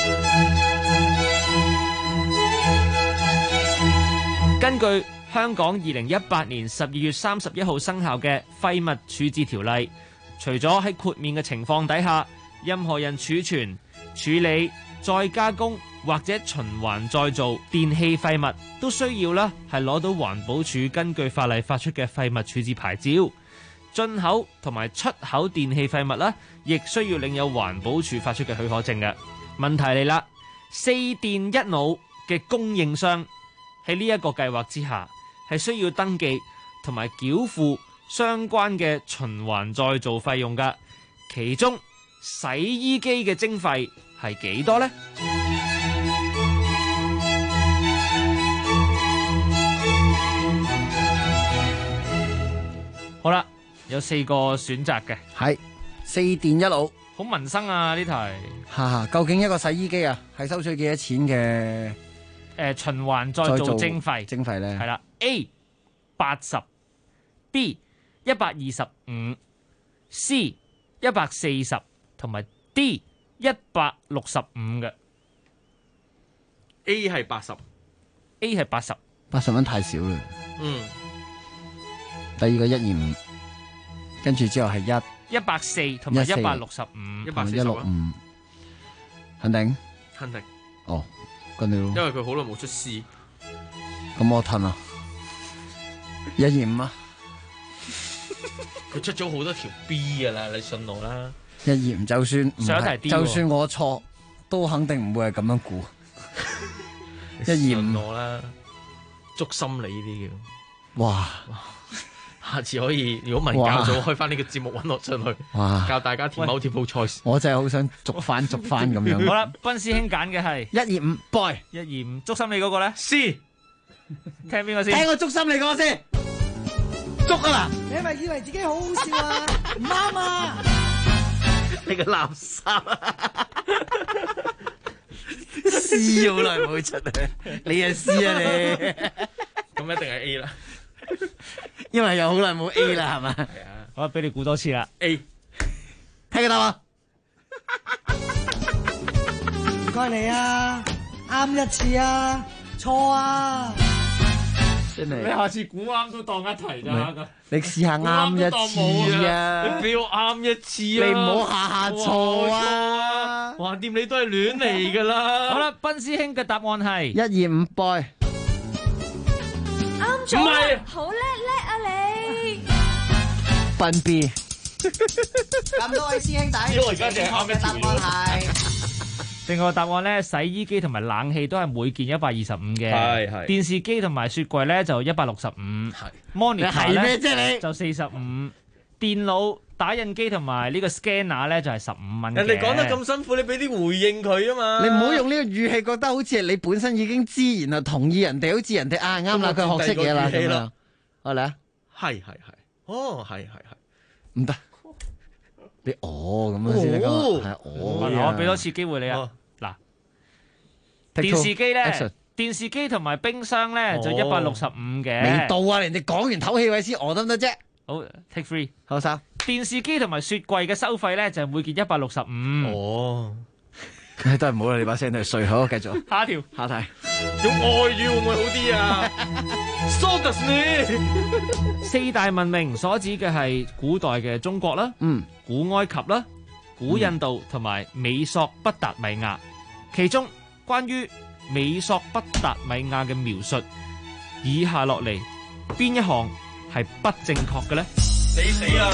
根據香港2018年12月31號生效嘅廢物處置條例，除咗喺豁免嘅情況底下，任何人儲存、處理、再加工或者循環再造電器廢物，都需要啦係攞到環保署根據法例發出嘅廢物處置牌照。進口同埋出口電器廢物啦，亦需要領有環保署發出嘅許可證嘅。問題嚟啦，4電1腦嘅供應商喺呢一個計劃之下，係需要登記同埋繳付相關嘅循環再造費用㗎。其中洗衣機嘅徵費係幾多呢？好啦，有4個選擇嘅， 係4電1腦， 好民生啊呢題。 究竟一個洗衣機啊，係收取幾多錢嘅？ 循環再造徵費咧， 係啦 ，A 80，B 125，C 140，同埋 D 165嘅。 A 係80，A 係80，80 蚊太少啦。 嗯。 第二個125，跟住之後係 140同埋165，165， 肯定。 肯定。 哦。跟你咯， 因為佢好耐冇出 C， 咁我褪啊，125啊， 佢出咗好多條 B 噶啦，你信我啦。 125就算唔係，就算我錯，都肯定唔會係咁樣估。 125我啦，捉心理呢啲叫。 哇！ 下次可以，如果文教組開翻呢個節目，揾我出去，教大家填某條鋪賽事。 我真係好想逐番咁樣。 好啦，斌師兄揀嘅係 125 boy， 125捉心理嗰個咧 C， 聽邊個先？ 聽我捉心理嗰個先，捉啊啦！ 你係咪以為自己好好笑啊？唔啱啊！ 你個垃圾啊 ！C 好耐冇出嚟，你係 C 啊你？ 咁一定係 A 啦。 因為又好耐冇 A 啦，係嘛？ 係啊， 好，俾你估多次啦。 A， 聽佢答啊！ 唔該你啊，啱一次啊，錯啊！ 真係。 你下次估啱都當一題咋？ 你試下啱一次啊！ 你俾我啱一次啊！ 你唔好下下錯啊！ 橫掂你都係亂嚟噶啦。 好啦，斌師兄嘅答案係 125 boy。 啱咗，好叻啊你！ 笨 B。 咁多位師兄弟， 我而家淨係啱一答案係。 正確答案咧，洗衣機同埋冷氣都係每件125嘅， 係電視機同埋雪櫃咧就165，係 monitor 咧就45，電腦、打印機同埋呢個 scanner 咧就係15蚊。 人哋講得咁辛苦，你俾啲回應佢啊嘛！ 你唔好用呢個語氣，覺得好似係你本身已經知，然後同意人哋，好似人哋啱啦，佢學識嘢啦咁樣。好嚟啊！係，哦係，唔得。你咁樣先得噶，係我俾多次機會你啊！嗱，電視機咧，電視機同埋冰箱咧就165嘅。 未到啊！人哋講完唞氣位先，得唔得啫？ 好 ，take three， 後生。 電視機同埋雪櫃嘅收費咧就係每件165。 哦，都係唔好啦，你把聲都係碎，好，繼續。 下一條， 下題。 用外語會唔會好啲啊？So does me。 4大文明所指嘅係古代嘅中國啦，古埃及啦，古印度同埋美索不達米亞。其中關於美索不達米亞嘅描述，以下落嚟邊一項係不正確嘅呢？ 你死啦！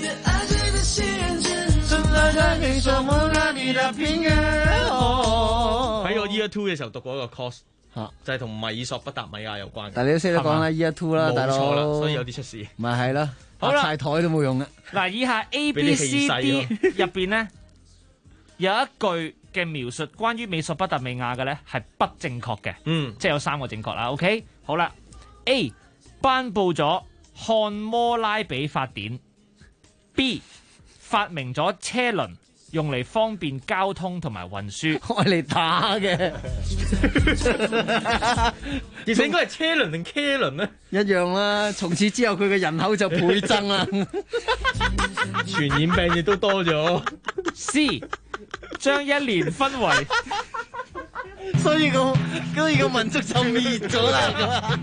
喺我 Year 2嘅時候讀過一個 course，就係同美索不達米亞有關。 但你都識得講啦 Year 2啦，大佬。 冇錯啦，所以有啲出事。 咪係啦， 好啦， 晒台都冇用嘅。 嗱，以下 A、B、C、D 入邊呢，有一句嘅描述關於美索不達米亞嘅咧係不正確嘅，即係有3個正確啦。OK， 好啦 ，A 頒布咗漢摩拉比法典 ，B 發明咗車輪，用嚟方便交通同埋運輸， 愛嚟打嘅。 其實應該係車輪定車輪咧？ 一樣啦，從此之後佢嘅人口就倍增啦， 傳染病亦都多咗。 C 將一年分為， 所以個民族就滅咗啦。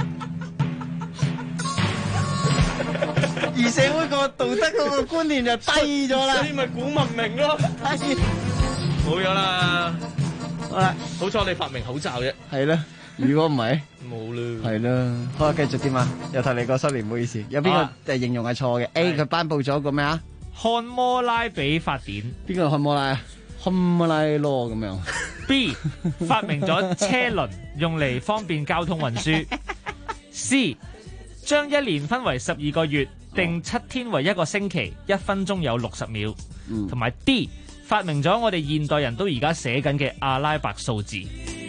而社會個道德嗰個觀念就低咗啦， 所以咪古文明咯，冇咗啦。 好啦， 好彩你發明口罩啫。 係啦，如果唔係， 冇啦。 係啦，好啊，繼續點啊？又提你個新年，唔好意思。有邊個形容係錯嘅？A 佢頒布咗個咩啊？ 漢摩拉比法典。 邊個漢摩拉啊？漢摩拉咯咁樣。 B 發明咗車輪，用嚟方便交通運輸。C 將一年分為12個月，定7天為一個星期，1分鐘有60秒。同埋 D 發明咗我哋現代人都而家寫緊嘅阿拉伯數字。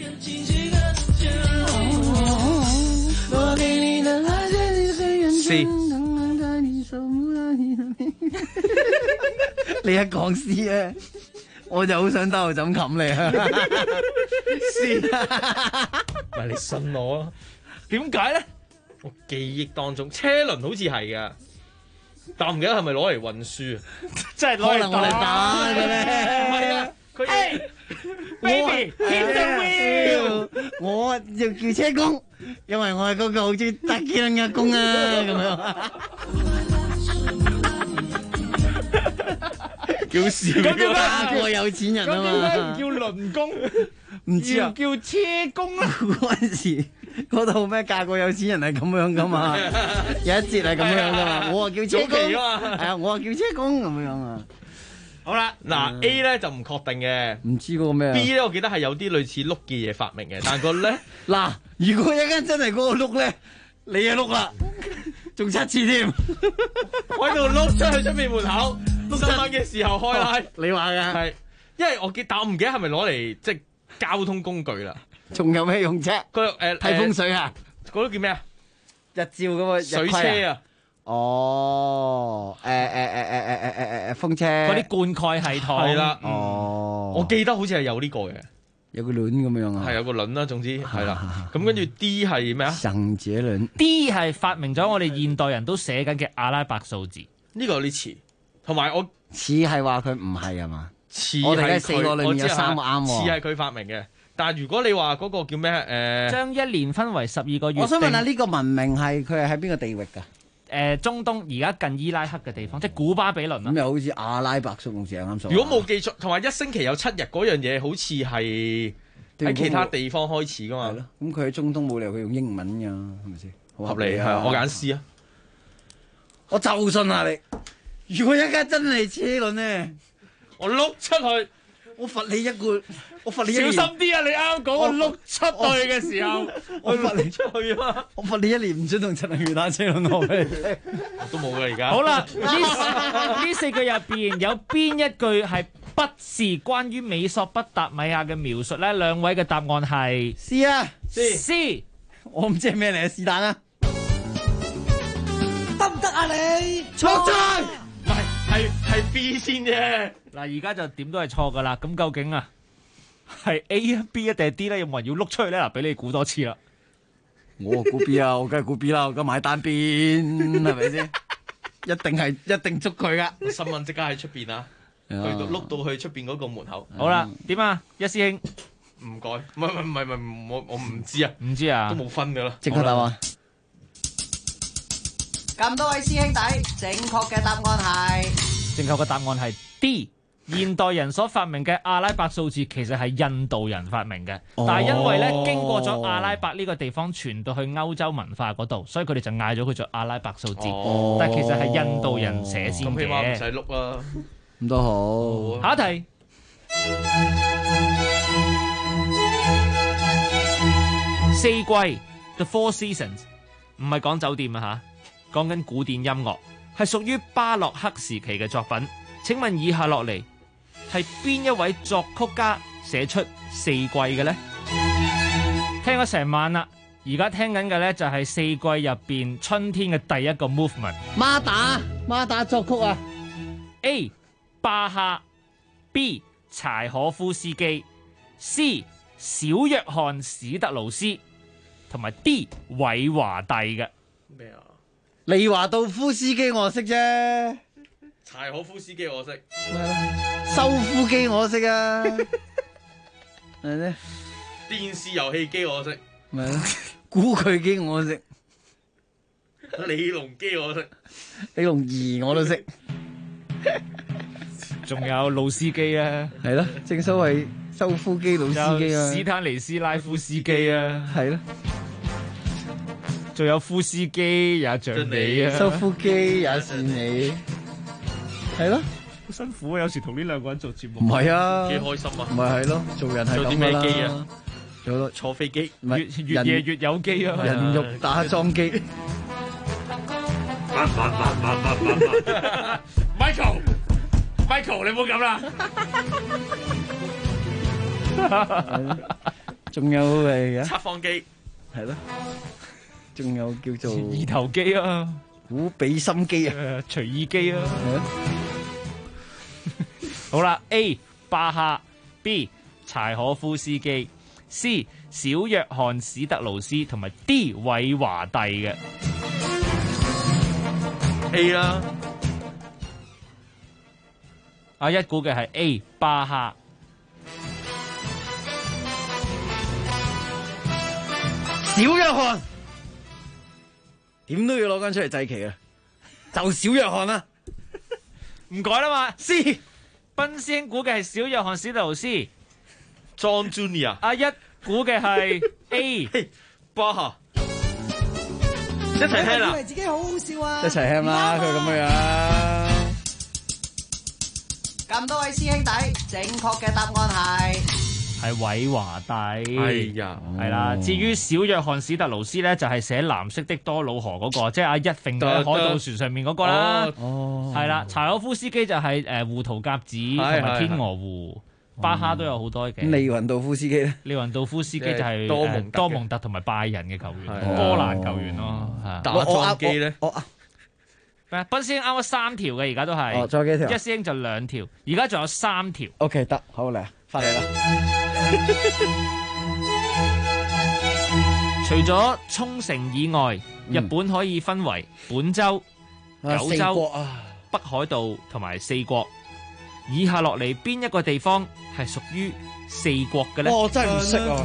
C 你一講 C 咧，我就好想兜就咁冚你啊！C 咪你信我啊？ 點解咧？ 我記憶當中車輪好似係噶，但唔記得係咪攞嚟運輸啊？ 即係攞嚟打嘅咧？ 唔係啊，佢 baby hit the wheel， 我要叫車工，因為我係嗰個好中意打機嘅工啊，咁樣。 叫笑咁點解個有錢人啊嘛？ 咁點解唔叫輪工？ 唔知啊， 叫車工啊？ 嗰陣時嗰套咩嫁個有錢人係咁樣噶嘛？有一節係咁樣噶嘛？我話叫車工啊，係啊，我話叫車工咁樣啊。 好啦，嗱 A 咧就唔確定嘅， 唔知嗰個咩 B 咧我記得係有啲類似碌嘅嘢發明嘅，但係個咧嗱，如果一間真係嗰個碌咧，你就碌啦，仲7次添， 我喺度碌出去出面門口，碌新晚嘅時候開拉， 你話㗎係，因為但我唔記得係咪攞嚟即係交通工具啦， 仲有咩用啫？睇風水啊， 嗰啲叫咩啊？ 日照嗰個水車啊。 哦，風車嗰啲灌溉系統係啦， 我記得好似係有呢個嘅， 有個輪咁樣啊， 係有個輪啦，總之係啦。咁跟住 D 係咩啊？ 聖者輪 D 係發明咗我哋現代人都寫緊嘅阿拉伯數字， 呢個有啲似，同埋我似係話佢唔係啊嘛？ 似我哋4個裏面有3個啱喎， 似係佢發明嘅， 但係如果你話嗰個叫咩將一年分為12個月。 我想問下呢個文明係佢係喺邊個地域㗎？ 中東而家近伊拉克嘅地方，即係古巴比倫啦。 咁又好似阿拉伯數目字啱數。 如果冇記錯，同埋一星期有7日嗰樣嘢，好似係喺其他地方開始㗎嘛。 係咯，咁佢喺中東冇理由佢用英文㗎，係咪先？ 合理係啊，我揀 C 啊！ 我就信下你。如果一架真係車輪咧， 我碌出去， 我罰你一個，我罰你一年。 小心啲啊！你啱講我碌出去嘅時候， 我罰你出去啊！我罰你一年唔准同陳能源打車輪我俾你聽。 都冇㗎而家。 好啦，呢4句入邊有邊一句係不是關於美索不達米亞嘅描述咧？兩位嘅答案係 C 啊 ，C。 我唔知係咩嚟嘅，是但啦。 得唔得啊你？ 錯咗。 係 B 先啫。 嗱，而家就點都係錯噶啦。咁究竟啊，係 A 啊 B 啊定係 D 咧？有冇人要碌出去咧？嗱，俾你估多次啦。 我估 B 啊，我梗係估 B 啦，我梗買單邊，係咪先？一定捉佢噶。 新聞即刻喺出邊啊！去到碌到去出邊嗰個門口。 好啦，點啊，一師兄？ 唔該，唔係，我唔知啊， 唔知啊， 都冇分噶啦。 即刻答啊！ 咁多位師兄弟，正確嘅答案係？ 正確嘅答案係 D。現代人所發明嘅阿拉伯數字其實係印度人發明嘅，但係因為咧經過咗阿拉伯呢個地方傳到去歐洲文化嗰度，所以佢哋就嗌咗佢做阿拉伯數字。但係其實係印度人寫先嘅。 咁起碼唔使碌啦。 咁都好。 下一題。四季 The Four Seasons 唔係講酒店啊嚇，講緊古典音樂，係屬於巴洛克時期嘅作品。請問以下落嚟係邊一位作曲家寫出四季嘅呢？聽咗成晚啦，而家聽緊嘅呢就係四季入邊春天嘅第一個 movement。 孖打作曲啊 A 巴哈 B 柴可夫斯基 C 小約翰史特勞斯同埋 D 韋華第嘅咩啊？ 利華道夫斯基我識啫， 柴可夫斯基我識， 修夫基我識啊，係咧。 電視遊戲機我識， 咪咯，古巨基我識， 李龍基我識， 李龍二我都識， 仲有老司機啊， 係咯，正所謂修夫基老司機啊， 史坦尼斯拉夫斯基啊， 係咯， 仲有夫斯基也像你啊， 修夫基也是你，係咯， 好辛苦啊！有時同呢兩個人做節目， 唔係啊， 幾開心啊， 唔係咯，做人係做啲咩機啊？坐飛機， 越夜越有機啊！ 人肉打樁機。 Michael，你唔好咁啦。 仲有係測謊機， 係咯，仲有叫做二頭機啊， 古比心機啊， 隨意機啊。好啦 ，A 巴哈 ，B 柴可夫斯基。C 小約翰史特勞斯同埋 D 韋華第嘅 A 啦， 阿一估嘅係 A 巴哈， 小約翰點都要攞翻出嚟祭旗啊！就小約翰啦， 唔改啦嘛。 C 斌師兄估嘅係小約翰史特勞斯。 John Junior， 阿一估嘅係 A 巴哈，一齊聽啦！ 以為自己好好笑啊！ 一齊聽啦，佢咁樣。 咁多位師兄弟，正確嘅答案係韋華第。 哎呀， 係啦。至於小約翰史特勞斯咧，就係寫藍色的多瑙河嗰個，即係阿一揈喺海盜船上面嗰個啦。 哦， 係啦。柴可夫斯基就係胡桃夾子同埋天鵝湖。巴哈都有好多嘅。 利雲道夫斯基咧？ 利雲道夫斯基就係多蒙特同埋拜仁嘅球員，波蘭球員咯。 打樁機咧？ 斌師兄啱咗3條嘅，而家都係。 仲有幾條？ 一師兄就2條，而家仲有3條。 OK， 得，好嚟，翻嚟啦。 除咗沖繩以外，日本可以分為本州、九州、北海道同埋4國。 以下落嚟邊一個地方係屬於四國嘅呢？ 我真係唔識啊。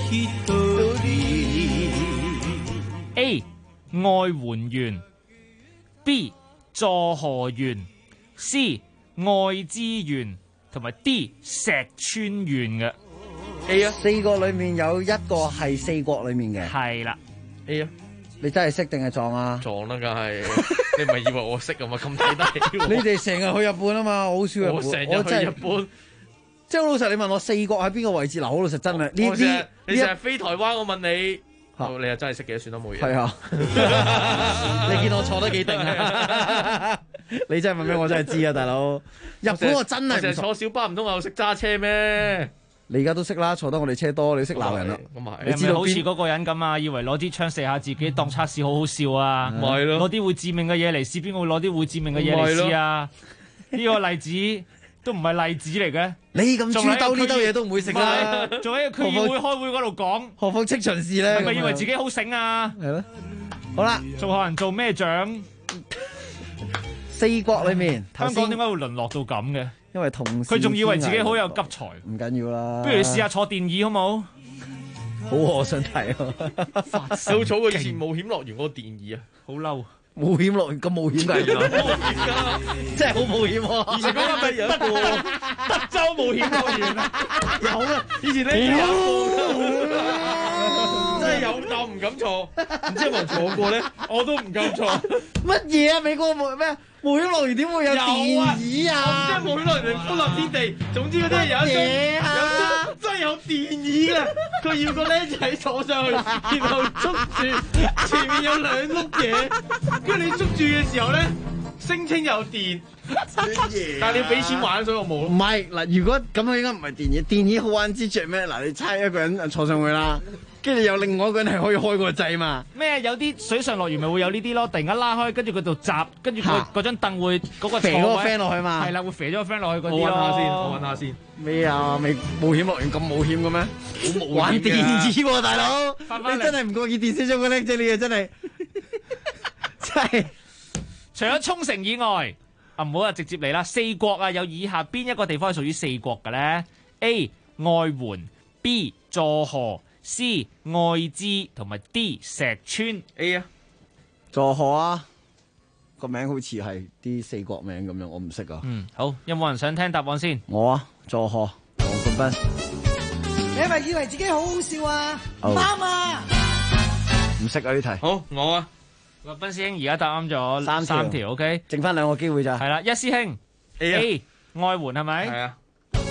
A. 愛媛縣 B. 助河縣 C. 愛知縣同埋 D. 石川縣嘅 A 啊，四國裏面有一個係四國裏面嘅， 係啦 A 啊， 你真係識定係撞啊？ 撞啦，梗係你咪以為我識啊嘛？咁睇得起我？ 你哋成日去日本啊嘛，我好少日本。 我成日去日本， 即係好老實，你問我四國喺邊個位置？嗱，好老實真係呢你成日飛台灣，我問你。你又真係識嘅，算都冇嘢。 係啊，你見我坐得幾定啊？你真係問咩？我真係知啊，大佬。日本我真係成日坐小巴，唔通我識揸車咩？ 你而家都識啦，坐得我哋車多，你識鬧人啦。 咁啊，你知道好似嗰個人咁啊，以為攞支槍射下自己當測試好好笑啊？ 咪係咯， 攞啲會致命嘅嘢嚟試，邊個會攞啲會致命嘅嘢嚟試啊？呢個例子都唔係例子嚟嘅。 你咁豬兜呢兜嘢都唔會食啦， 仲喺個區議會開會嗰度講， 何況戚秦氏咧？ 係咪以為自己好醒啊？ 係咯，好啦， 做學人做咩獎？ 四國裏面， 香港點解會淪落到咁嘅？ 因為同佢仲以為自己好有急才， 唔緊要啦。 不如你試下坐電椅好冇？ 好，我想睇啊！ 有坐過以前冒險樂園嗰個電椅啊， 好嬲！ 冒險樂園咁冒險㗎，真係好冒險喎！ 以前嗰個咪有一個德州冒險樂園啊，有啊！以前呢真係有，但唔敢坐，唔知有冇人坐過咧？我都唔敢坐。 乜嘢啊？美國咩冒險樂園點會有電椅啊？ 即係冒險樂園歡樂天地，總之嗰啲有一種真係有電椅啊！佢要個僆仔坐上去，然後捉住前面有兩碌嘢，跟住你捉住嘅時候咧，聲稱有電，但係你要俾錢玩，所以我冇。 唔係嗱，如果咁樣應該唔係電椅，電椅好玩之處咩？嗱，你猜一個人坐上去啦。跟住有另外一個人係可以開個掣嘛？ 咩有啲水上樂園咪會有呢啲咯？突然間拉開，跟住佢度閘，跟住嗰張凳會嗰個肥嗰個 friend 落去嘛？ 係啦，會肥咗個 friend 落去嗰啲咯。 我揾下先。 咩啊？未冒險樂園咁冒險嘅咩？好冒險玩電椅喎，大佬！你真係唔覺意電死咗個僆仔，你啊真係真係。 除咗沖繩以外，唔好啊，直接嚟啦！四國啊，有以下邊一個地方係屬於四國嘅咧 ？A. 愛媛 B. 助河C. 愛知同埋 D. 石川 A 啊， 助河啊，個名好似係啲四國名咁樣，我唔識啊。 好，有冇人想聽答案先？ 我啊，助河黃冠斌。 你係咪以為自己好好笑啊？啱啊！ 唔識啊呢題。 好，我啊， 立斌師兄而家答啱咗三條 ，OK， 剩翻兩個機會咋？ 係啦，一師兄 A 愛媛係咪？ 係啊，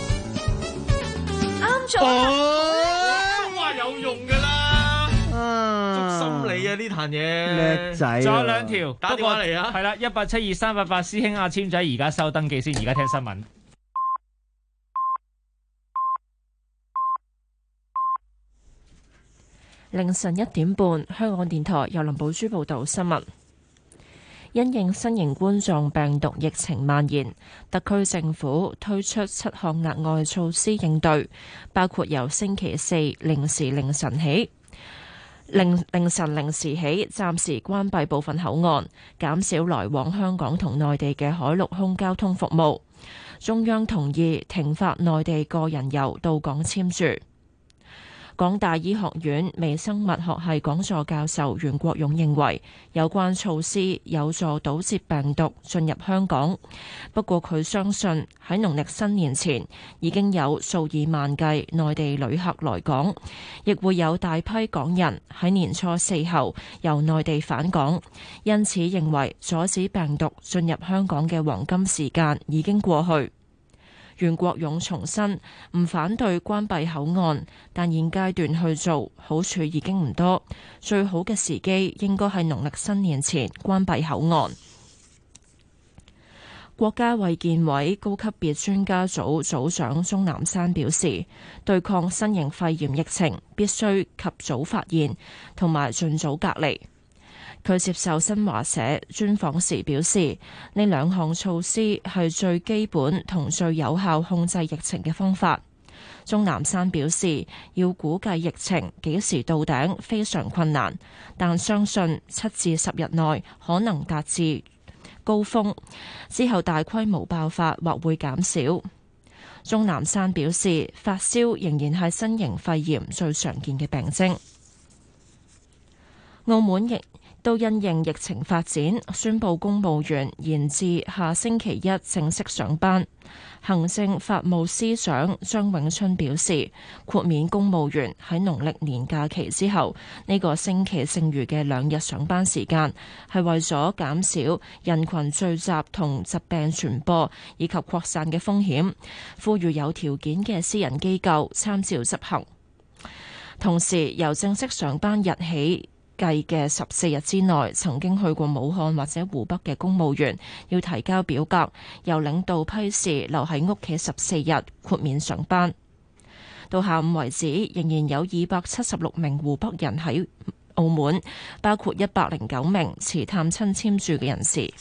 啱咗。 有用噶啦，捉心理啊呢壇嘢， 叻仔。 仲有兩條， 打電話嚟啊！ 係啦，1872388師兄阿簽仔而家收登記先，而家聽新聞。凌晨1點半，香港電台由林寶珠報道新聞。因應新型冠狀病毒疫情蔓延，特區政府推出7項額外措施應對，包括由星期四凌晨零時起暫時關閉部分口岸，減少來往香港同內地嘅海陸空交通服務。中央同意停發內地個人遊到港簽注。港大醫學院微生物學系講座教授袁國勇認為，有關措施有助堵截病毒進入香港。不過佢相信喺農曆新年前已經有數以萬計內地旅客來港，亦會有大批港人喺年初4後由內地返港。因此認為阻止病毒進入香港嘅黃金時間已經過去。袁國勇重申唔反對關閉口岸，但現階段去做好處已經唔多，最好嘅時機應該係農曆新年前關閉口岸。國家衛健委高級別專家組組長鍾南山表示，對抗新型肺炎疫情必須及早發現同埋盡早隔離。佢接受新華社專訪時表示，呢2項措施係最基本同最有效控制疫情嘅方法。鍾南山表示，要估計疫情幾時到頂非常困難，但相信7至10日內可能達至高峰，之後大規模爆發或會減少。鍾南山表示，發燒仍然係新型肺炎最常見嘅病徵。澳門亦都因應疫情發展，宣布公務員延至下星期一正式上班。行政法務司長張永春表示，豁免公務員喺農曆年假期之後呢個星期剩餘嘅2日上班時間，係為咗減少人群聚集同疾病傳播以及擴散嘅風險，呼籲有條件嘅私人機構參照執行。同時，由正式上班日起計嘅14日之內，曾經去過武漢或者湖北嘅公務員，要提交表格，由領導批示留喺屋企14日，豁免上班。到下午為止，仍然有276名湖北人喺澳門，包括109名持探親簽注嘅人士。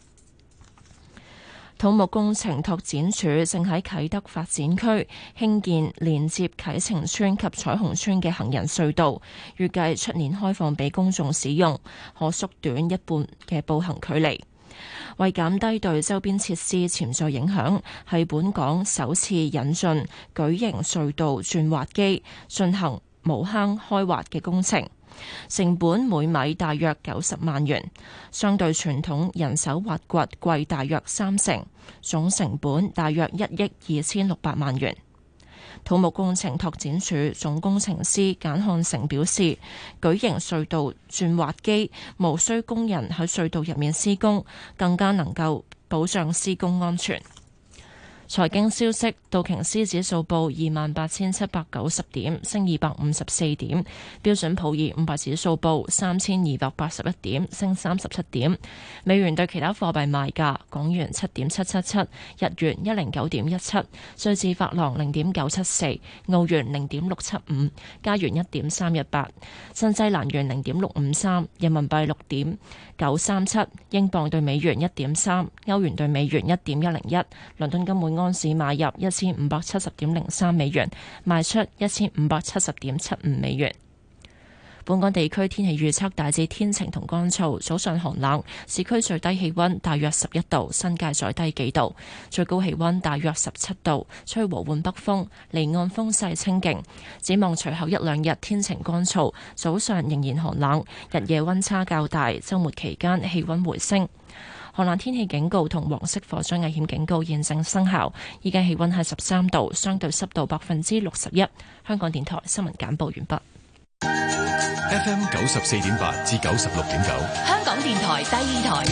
土木工程拓展署正喺啟德發展區興建連接啟晴邨及彩虹邨嘅行人隧道，預計出年開放俾公眾使用，可縮短一半嘅步行距離。為減低對周邊設施潛在影響，係本港首次引進巨型隧道鑽挖機進行無坑開挖嘅工程。成本每米大約90萬元，相對傳統人手挖掘貴大約30%，總成本大約1億2600萬元。土木工程拓展署總工程師簡漢成表示，巨型隧道鑽挖機無需工人喺隧道入面施工，更加能夠保障施工安全。財經消息，道瓊斯指數報28,790點，升254點；標準普爾500指數報3,281點，升37點。美元對其他貨幣賣價：港元7.777，日元109.17，瑞士法郎0.974，澳元0.675，加元1.318，新西蘭元0.653，人民幣6.937，英鎊對美元1.3，歐元對美元1.101，倫敦金每安士買入1570.03美元，賣出1570.75美元。本港地區天氣預測大致天晴同乾燥，早上寒冷，市區最低氣溫大約11度，新界再低幾度，最高氣溫大約17度，吹和緩北風，離岸風勢清勁。展望隨後1-2日天晴乾燥，早上仍然寒冷，日夜溫差較大，週末期間氣溫回升。寒冷天氣警告同黃色火災危險警告現正生效。依家氣溫係13度，相對濕度61%。香港電台新聞簡報完畢。 FM 94.8至96.9， 香港電台第二台，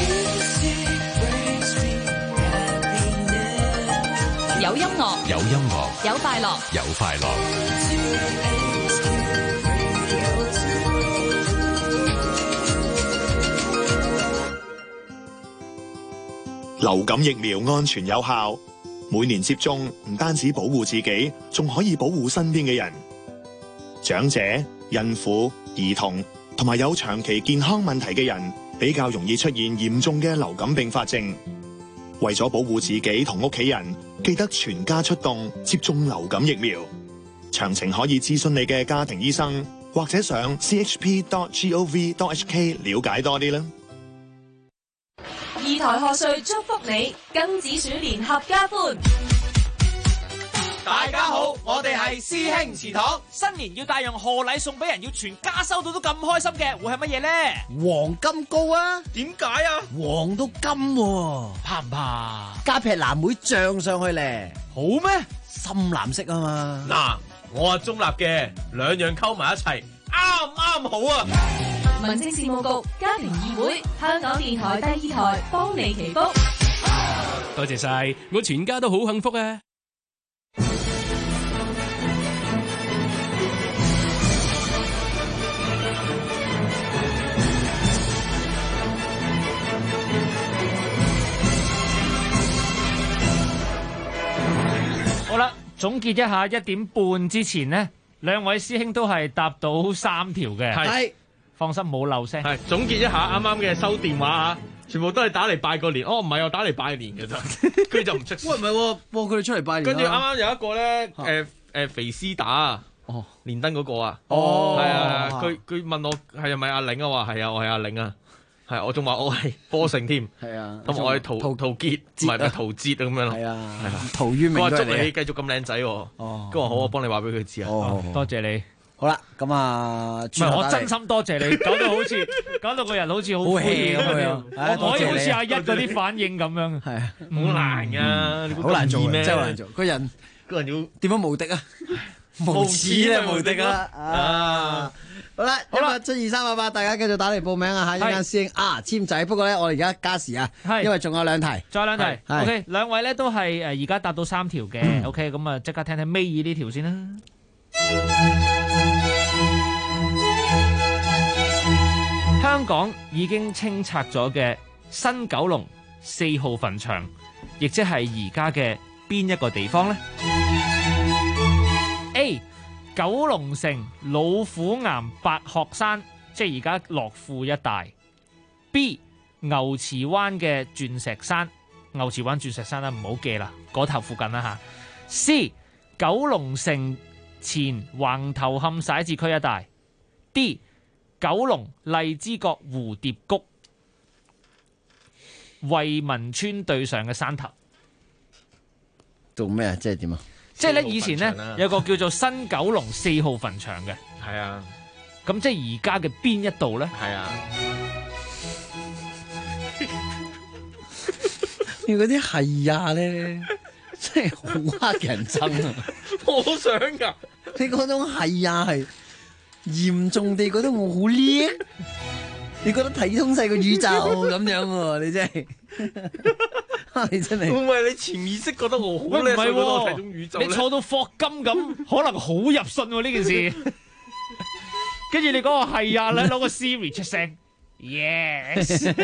有音樂， 有音樂， 有快樂， 有快樂。 流感疫苗安全有效，每年接種唔單止保護自己，仲可以保護身邊嘅人。長者、孕婦、兒童同埋有長期健康問題嘅人，比較容易出現嚴重嘅流感併發症。為咗保護自己同屋企人，記得全家出動接種流感疫苗。詳情可以諮詢你嘅家庭醫生，或者上 chp.gov.hk 了解多啲啦。 二台賀歲祝福你，庚子鼠年合家歡。 大家好，我哋係師兄祠堂。 新年要帶樣賀禮送俾人，要全家收到都咁開心嘅，會係乜嘢呢？ 黃金糕啊！ 點解啊？ 黃到金喎， 怕唔怕？ 加劈藍莓醬上去咧， 好咩？ 深藍色啊嘛。 嗱，我係中立嘅，兩樣溝埋一齊，啱好啊！ 民政事務局家庭議會，香港電台第二台幫你祈福。 多謝晒，我全家都好幸福啊！ 好啦，總結一下1點半之前呢，兩位師兄都係答到3條嘅。 係。 放心，冇漏聲。 係總結一下啱啱嘅收電話啊，全部都係打嚟拜個年。哦，唔係，我打嚟拜年嘅咋，佢就唔出聲。 喂，唔係喎，佢哋出嚟拜年。 跟住啱啱有一個咧，肥絲打啊，連登嗰個啊， 哦， 係啊，佢問我係咪阿玲啊，話係啊，我係阿玲啊， 係，我仲話我係波勝添， 係啊， 同埋我係陶傑，唔係陶喆咁樣咯。 係啊，陶淵明。 佢話祝你繼續咁靚仔喎。哦，佢話好，我幫你話俾佢知啊。 多謝你。 好啦，咁啊， 唔係我真心多謝你，搞到個人好似好 hea 咁樣，我可以好似阿一嗰啲反應咁樣， 係啊， 好難㗎， 好難做咩？ 真係好難做，個人要點樣無敵啊？ 無恥咧，無敵啦！啊，好啦，17238，大家繼續打嚟報名啊！嚇，一陣間師兄簽仔，不過咧，我哋而家加時啊，因為仲有2題， 仲有2題。OK， 兩位咧都係而家答到3條嘅。OK， 咁啊，即刻聽聽尾二呢條先啦。香港已經清拆咗嘅新九龍4號墳場，亦即係而家嘅邊一個地方呢？ A. 九龍城老虎岩白鶴山，即係而家樂富一帶。B. 牛池灣嘅鑽石山，牛池灣鑽石山啦，唔好記啦，嗰頭附近啦吓。C. 九龍城前橫頭磡徙置區一帶。D. 九龍荔枝角蝴蝶谷惠民村對上嘅山頭。 做咩啊？即係點啊？ 即係咧，以前咧有個叫做新九龍4號墳場嘅。 係啊。 咁即係而家嘅邊一度咧？ 係啊。 你嗰啲係啊咧，真係好乞人憎啊！ 我想㗎。 你嗰種係啊係。嚴重地覺得我好叻，你覺得睇通晒個宇宙咁樣喎？你真係，你真係唔係你潛意識覺得我好叻，所以覺得我睇通宇宙咧。 你錯到霍金咁，可能好入信喎呢件事。跟住你講個係啊，你攞個 Siri 出聲 ，yes。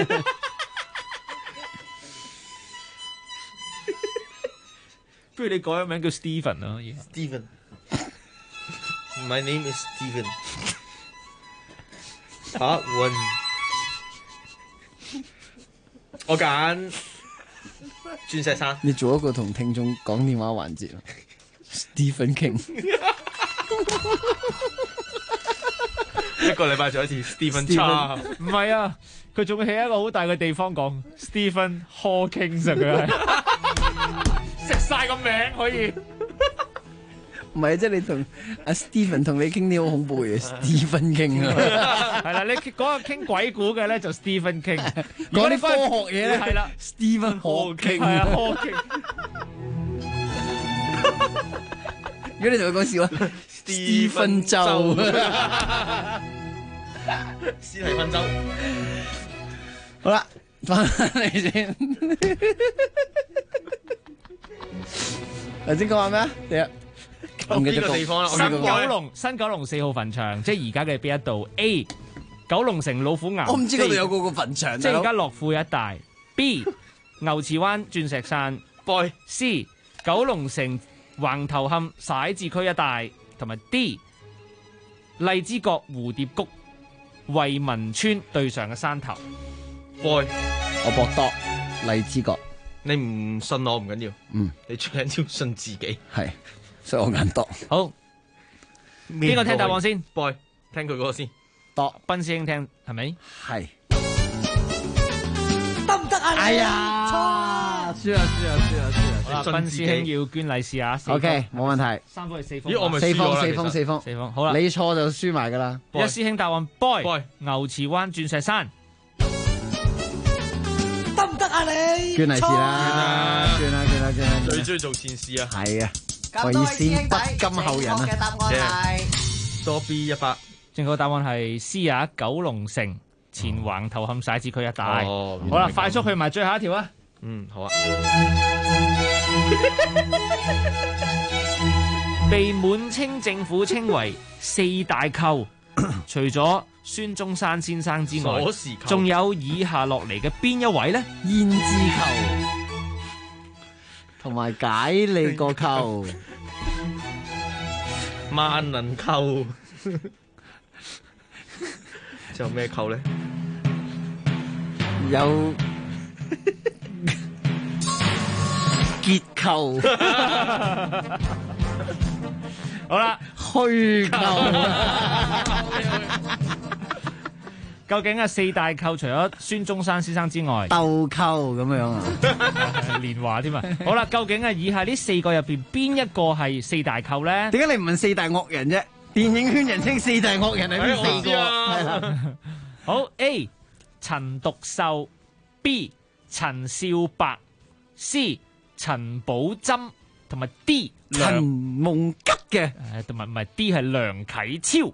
不如你改個名叫 Steven 啦 ，Steven。My name is Steven. Part 1。我揀鑽石山。 你做一個同聽眾講電話環節咯。Stephen King。 一個禮拜做一次 Stephen Chow。 唔係啊，佢仲喺一個好大嘅地方講 Stephen Hawking， 佢係食晒個名可以。 唔係，即係你同阿 Stephen 同你傾啲好恐怖嘅 Stephen King 啊， 係啦，你嗰個傾鬼故嘅咧就 Stephen King， 講啲科學嘢咧係啦 ，Stephen Hawking 係啊 Hawking。 如果你同佢講笑啊 ，Stephen 周， 斯提芬周。 好啦，翻嚟先。頭先講話咩啊？第一。 呢個地方啦， 新九龍4號墳場，即係而家嘅邊一度 ？A. 九龍城老虎岩， 我唔知嗰度有個墳場， 即係而家樂富一帶。B. 牛池灣鑽石山 ，Boy。 C. 九龍城橫頭磡徙置區一帶，同埋 D. 荔枝角蝴蝶谷惠民村對上嘅山頭。 Boy， 我搏多荔枝角。 你唔信我唔緊要，你最緊要信自己。 係。所以我揀多好，邊個聽答案先 ？Boy， 聽佢嗰個先。 多， 斌師兄聽係咪？ 係。 得唔得啊？ 哎呀，輸啦！ 斌師兄要捐利是啊 ！OK， 冇問題。 三封係4封。 咦，我咪輸咗啦！ 四封。好啦，你錯就輸埋噶啦。 一師兄答案 Boy， 牛池灣鑽石山。 得唔得啊你？ 捐利是啦！捐啦！ 最中意做善事啊！ 係啊！為先不甘後人啊！ 嘅答案係多 B 100， 正確答案係 C 啊！九龍城前橫頭磡徙置區一帶。好啦，快速去埋最後一條啊！ 好啊。 被滿清政府稱為4大寇，除咗孫中山先生之外，仲有以下落嚟嘅邊一位呢？ 胭脂扣。同埋解你個扣， 萬能扣，仲有咩扣咧？ 有結扣， 好啦， 虛扣。 究竟四大寇除咗孫中山先生之外， 鬥寇咁樣啊？ 連華添啊！好啦，究竟以下呢4個入邊邊一個係四大寇咧？ 點解你唔問四大惡人啫？電影圈人稱四大惡人係邊4個？係啦。 好 A 陳獨秀 ，B 陳少白 ，C 陳寶針，同埋 D 陳夢吉嘅， 同埋唔係 D 係梁啟超。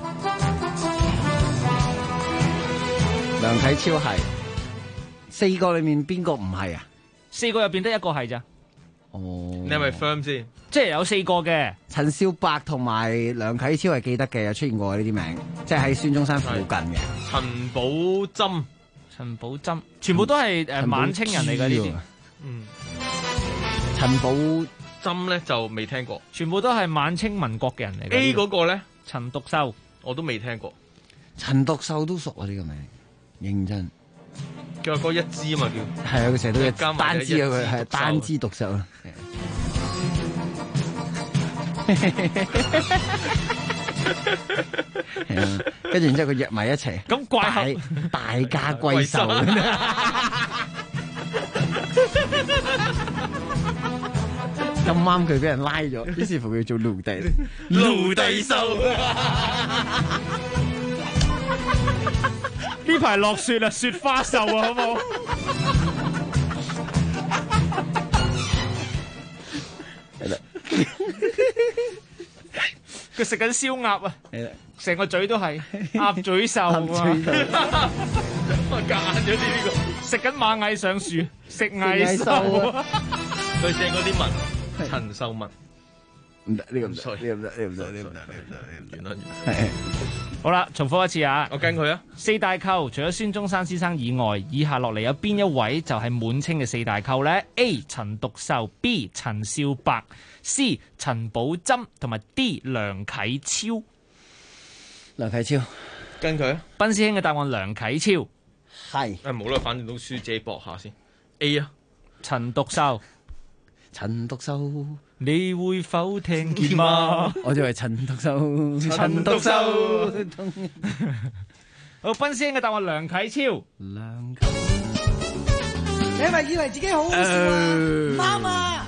梁啟超係4個裏面邊個唔係啊 ？4個入邊得一個係咋？ 哦， 你係咪 firm 先？ 即係有4個嘅。 陳少白同埋梁啟超係記得嘅，有出現過呢啲名，即係喺孫中山附近嘅。 陳寶針， 陳寶針，全部都係晚清人嚟嘅呢啲。 嗯， 陳寶針咧就未聽過， 全部都係晚清民國嘅人嚟嘅。 A 嗰個咧， 陳獨秀， 我都未聽過。 陳獨秀都熟啊，呢個名，認真。 叫阿哥一支啊嘛，叫係啊，佢成日都一單支啊，佢係單支獨秀啊。係啊，跟住然之後佢約埋一齊， 咁怪後大家閨秀。咁啱佢俾人拉咗，於是乎佢做奴隸， 奴隸秀。 呢排落雪啊，雪花秀啊，好冇？ 係啦， 佢食緊燒鴨啊，成個嘴都係鴨嘴獸啊！我夾硬咗啲呢個，食緊螞蟻上樹，食蟻獸啊！ 佢寫嗰啲文，陳秀文。 唔得，呢個唔得，呢個唔得，呢個唔得，呢個唔得， 完啦。 好啦，重複一次啊！ 我跟佢啊。 四大寇除咗孫中山先生以外，以下落嚟有邊一位就係滿清嘅四大寇呢？ A 陳獨秀 ，B 陳少白 ，C 陳寶針，同埋 D 梁啟超。 梁啟超， 跟佢啊。 賓師兄嘅答案梁啟超係。 冇啦，反正都輸自己搏下先。A 啊， 陳獨秀。 陳獨秀， 你會否聽見嗎？ 我就係陳獨秀， 陳獨秀。好，賓師兄嘅答案梁啟超。 梁啟， 你係咪以為自己好好笑啊？唔啱啊！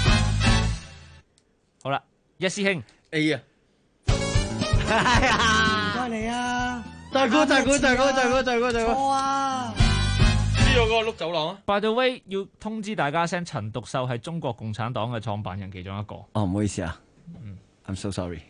好啦，一師兄 A 啊， 唔該你啊！ 大哥， 錯啊！ 邊個嗰個碌走廊啊 ？By the way， 要通知大家聲，陳獨秀係中國共產黨嘅創辦人其中一個。 哦，唔好意思啊，I'm so sorry。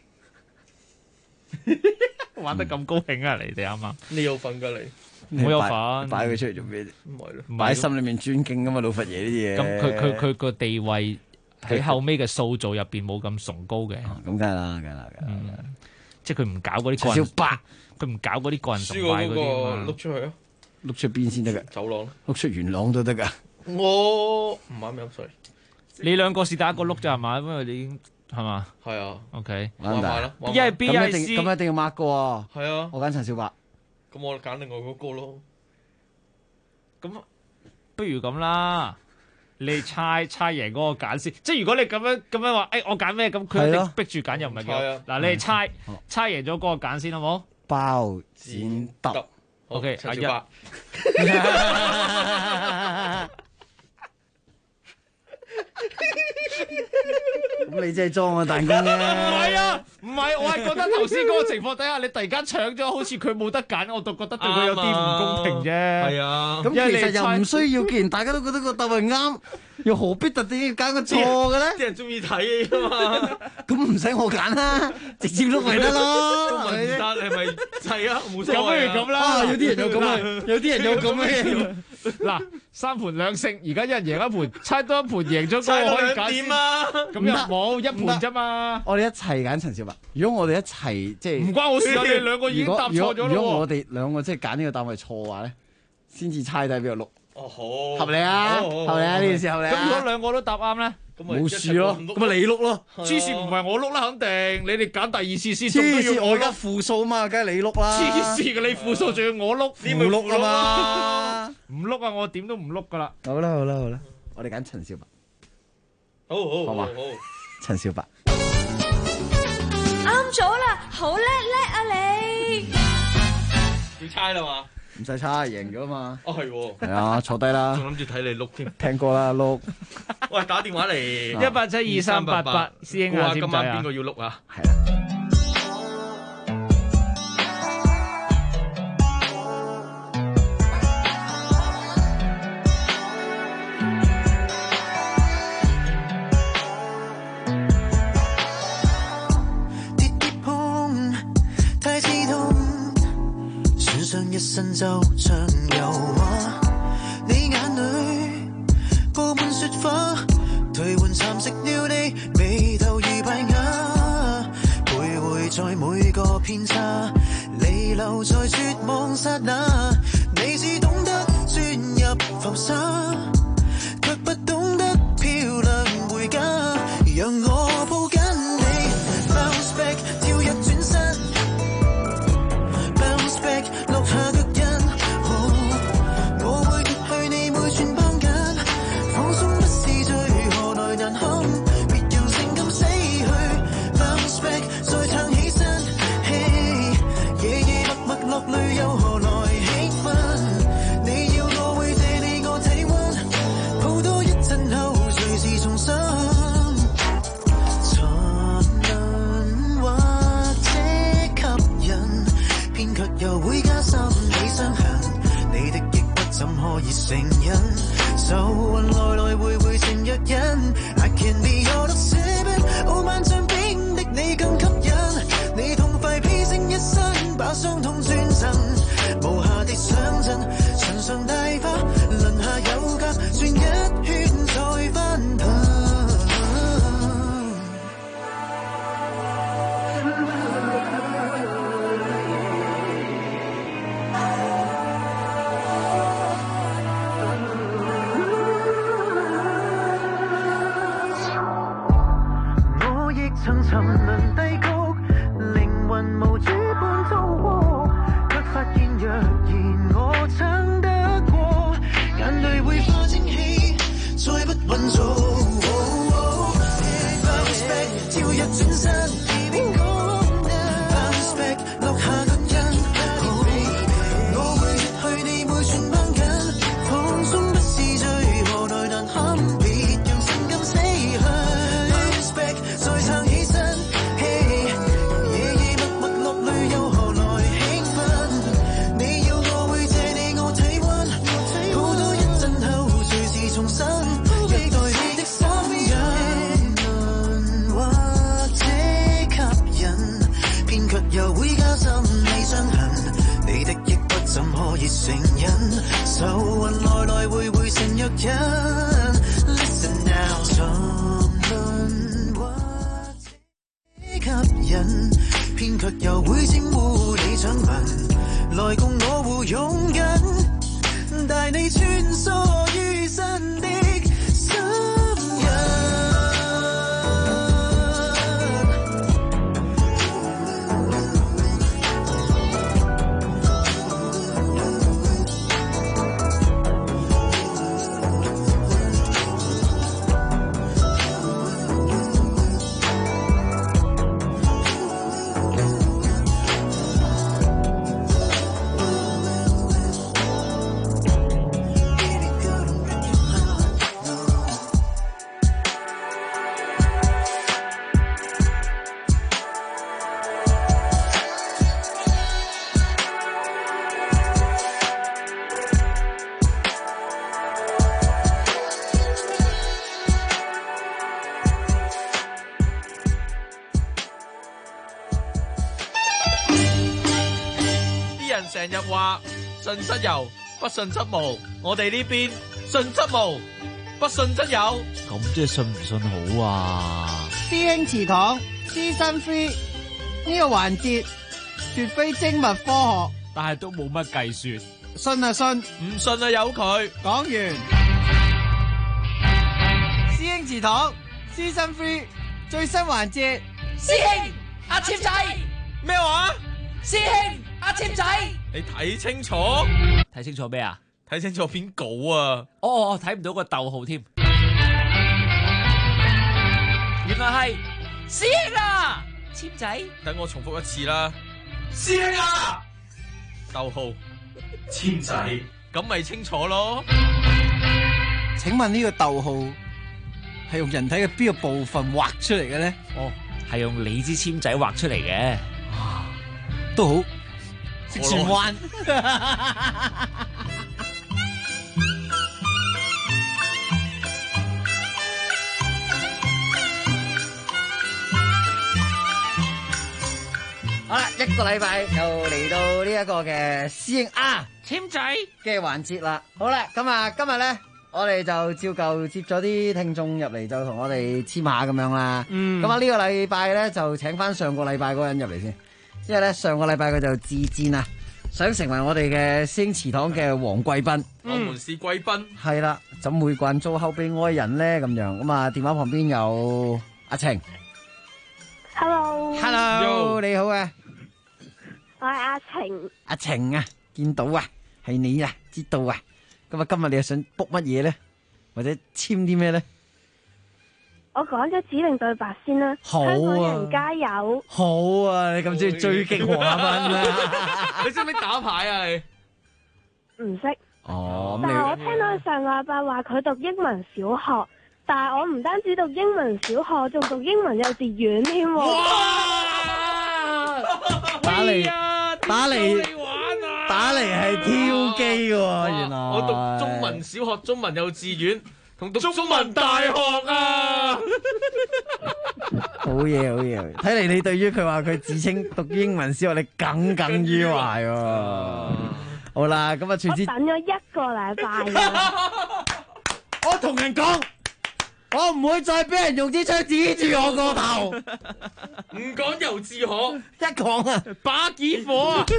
玩得咁高興啊！你哋啱啱？ 你有份㗎你？ 我有份。 擺佢出嚟做咩啫？ 唔係咯， 擺喺心裏面尊敬㗎嘛，老佛爺呢啲嘢。 咁佢個地位喺後尾嘅塑造入邊冇咁崇高嘅。 咁梗係啦， 即係佢唔搞嗰啲個人。小白，佢唔搞嗰啲個人崇拜嗰啲。 碌出去啊！ 碌出邊先得㗎？ 走廊， 碌出元朗都得㗎。 我唔啱飲水。 你兩個是打一個碌咋係嘛？因為你已經係嘛？ 係啊。 OK。 玩埋啦。 一係 B 一係 C。 咁一定要 mark 㗎喎。 係啊。 我揀陳少白。 咁我揀另外嗰個咯。 咁不如咁啦，你猜贏嗰個揀先。即係如果你咁樣話，我揀咩？咁佢一定逼住揀，又唔係嘅。嗱，你係猜贏咗嗰個揀先好冇？ 包剪揼。 OK， 陳少白。 咁你真係裝我彈弓啫？ 唔係啊，唔係，我係覺得頭先嗰個情況底下，你突然間搶咗，好似佢冇得揀，我就覺得對佢有啲唔公平啫。 係啊， 咁其實又唔需要，既然大家都覺得個答案啱，又何必特登要揀個錯嘅咧？ 啲人中意睇啊嘛。 咁唔使我揀啦，直接碌咪得咯。 咁問答係咪係啊？冇所謂。 咁不如咁啦， 有啲人有咁啊，有啲人有咁嘅。 嗱，3盤2勝，而家一人贏一盤，猜多一盤贏咗嗰個可以揀先啊！咁又冇一盤啫嘛。 我哋一齊揀陳少白。如果我哋一齊即係唔關我事啊！你哋兩個已經答錯咗咯。 如果我哋兩個即係揀呢個答案係錯嘅話咧，先至猜低邊個碌。 哦好， 合理啊，合理啊，呢件事合理啊。 咁如果兩個都答啱咧， 冇事咯，咁咪你碌咯。 黐線唔係我碌啦，肯定你哋揀第二次先。 黐線我而家負數嘛，梗係你碌啦。 黐線嘅你負數仲要我碌， 唔碌啊嘛。 唔碌啊！我點都唔碌噶啦。 好啦，我哋揀陳少白。 好嘛， 陳少白。 啱咗啦，好叻啊你！ 要猜啦嘛？ 唔使猜，贏咗嘛。 哦，係喎。 係啊，坐低啦。 仲諗住睇你碌添。 聽歌啦，碌。 喂，打電話嚟 1872388，師兄啊， 今晚邊個要碌啊？ 係啦。 一身就像油畫，你眼裏布滿雪花，頹垣蠶食了你，眉頭如敗瓦，徘徊在每個偏差，彌留在絕望剎那，你只懂得鑽入浮沙，卻不懂得漂亮回家，讓我抱緊你 ，bounce back 跳躍轉身。Bounce back 落下腳印，我會奪去你每寸綁緊，放鬆不是罪，何來難堪？別讓性感死去。Bounce back 再撐起身，夜夜默默落淚又何來興奮？你要我會借你我體溫，抱多一陣後隨時重生。又會加深你傷痕，你的抑鬱怎可以成癮？愁雲來來回回成藥引 I can be your exhibit， 傲慢像冰的你更吸引，你痛快披星一身，把傷痛轉贈，無瑕的上陣，唇上大花，輪下有格，轉一圈再翻騰。曾沉淪低谷，靈魂無主般糟鍋，卻發現若然我撐得過，眼淚會化蒸氣，再不穩做。Bounce back 跳躍轉身 ，Bounce back 落下腳印，我會奪去你每寸綁緊，放鬆不是罪，何來難堪？別讓性感死去。Bounce back 再撐起。又會加深你傷痕，你的抑鬱怎可以成癮？愁雲來來回回成藥引 Listen now， 沉淪或者吸引，偏卻又會沾污你掌紋，來共我互擁緊，帶你穿梭於身的心印。 成日話信則有，不信則無。我哋呢邊信則無，不信則有。 咁即係信唔信好啊？ 師兄祠堂 Season 3呢個環節絕非精密科學， 但係都冇乜計算。 信啊信， 唔信啊由佢。 講完。師兄祠堂 Season 3最新環節， 師兄阿簽仔咩話？ 師兄阿簽仔， 你睇清楚， 睇清楚咩啊？ 睇清楚篇稿啊！ 哦，睇唔到個逗號添。原來係師兄啊，簽仔。 等我重複一次啦， 師兄啊， 逗號簽仔， 咁咪清楚咯。 請問呢個逗號係用人體嘅邊個部分畫出嚟嘅咧？ 哦，係用你支簽仔畫出嚟嘅。 都好，識轉彎。 好啦，一個禮拜又嚟到呢一個嘅師兄簽仔嘅環節啦。好啦，咁啊，今日咧我哋就照舊接咗啲聽眾入嚟，就同我哋簽下咁樣啦。咁啊，呢個禮拜咧就請翻上個禮拜嗰個人入嚟先，因為咧上個禮拜佢就自薦啊，想成為我哋嘅師兄祠堂嘅黃貴賓。 我們是貴賓。 係啦，怎會慣做後備愛人咧？咁樣咁啊，電話旁邊有阿晴。Hello， 你好啊， 我係阿晴。 阿晴啊，見到啊，係你啊，知道啊。咁啊，今日你又想 book 乜嘢咧？或者簽啲咩咧？ 我講咗指定對白先啦。 好啊， 香港人加油！ 好啊，你咁中意追擊黃亞斌啊？ 你識唔識打牌啊？你唔識。 哦， 但係我聽到佢上個禮拜話佢讀英文小學。但係我唔單止讀英文小學，仲讀英文幼稚園添。哇！ 打嚟係挑機喎，原來。 我讀中文小學、中文幼稚園同讀中文大學啊！ 好嘢，好嘢！睇嚟你對於佢話佢自稱讀英文小學，你耿耿於懷喎。好啦，咁啊，隨之我等咗一個禮拜。 我同人講。我唔會再俾人用支槍指住我個頭。 唔講由自可， 一講啊， 把幾火啊！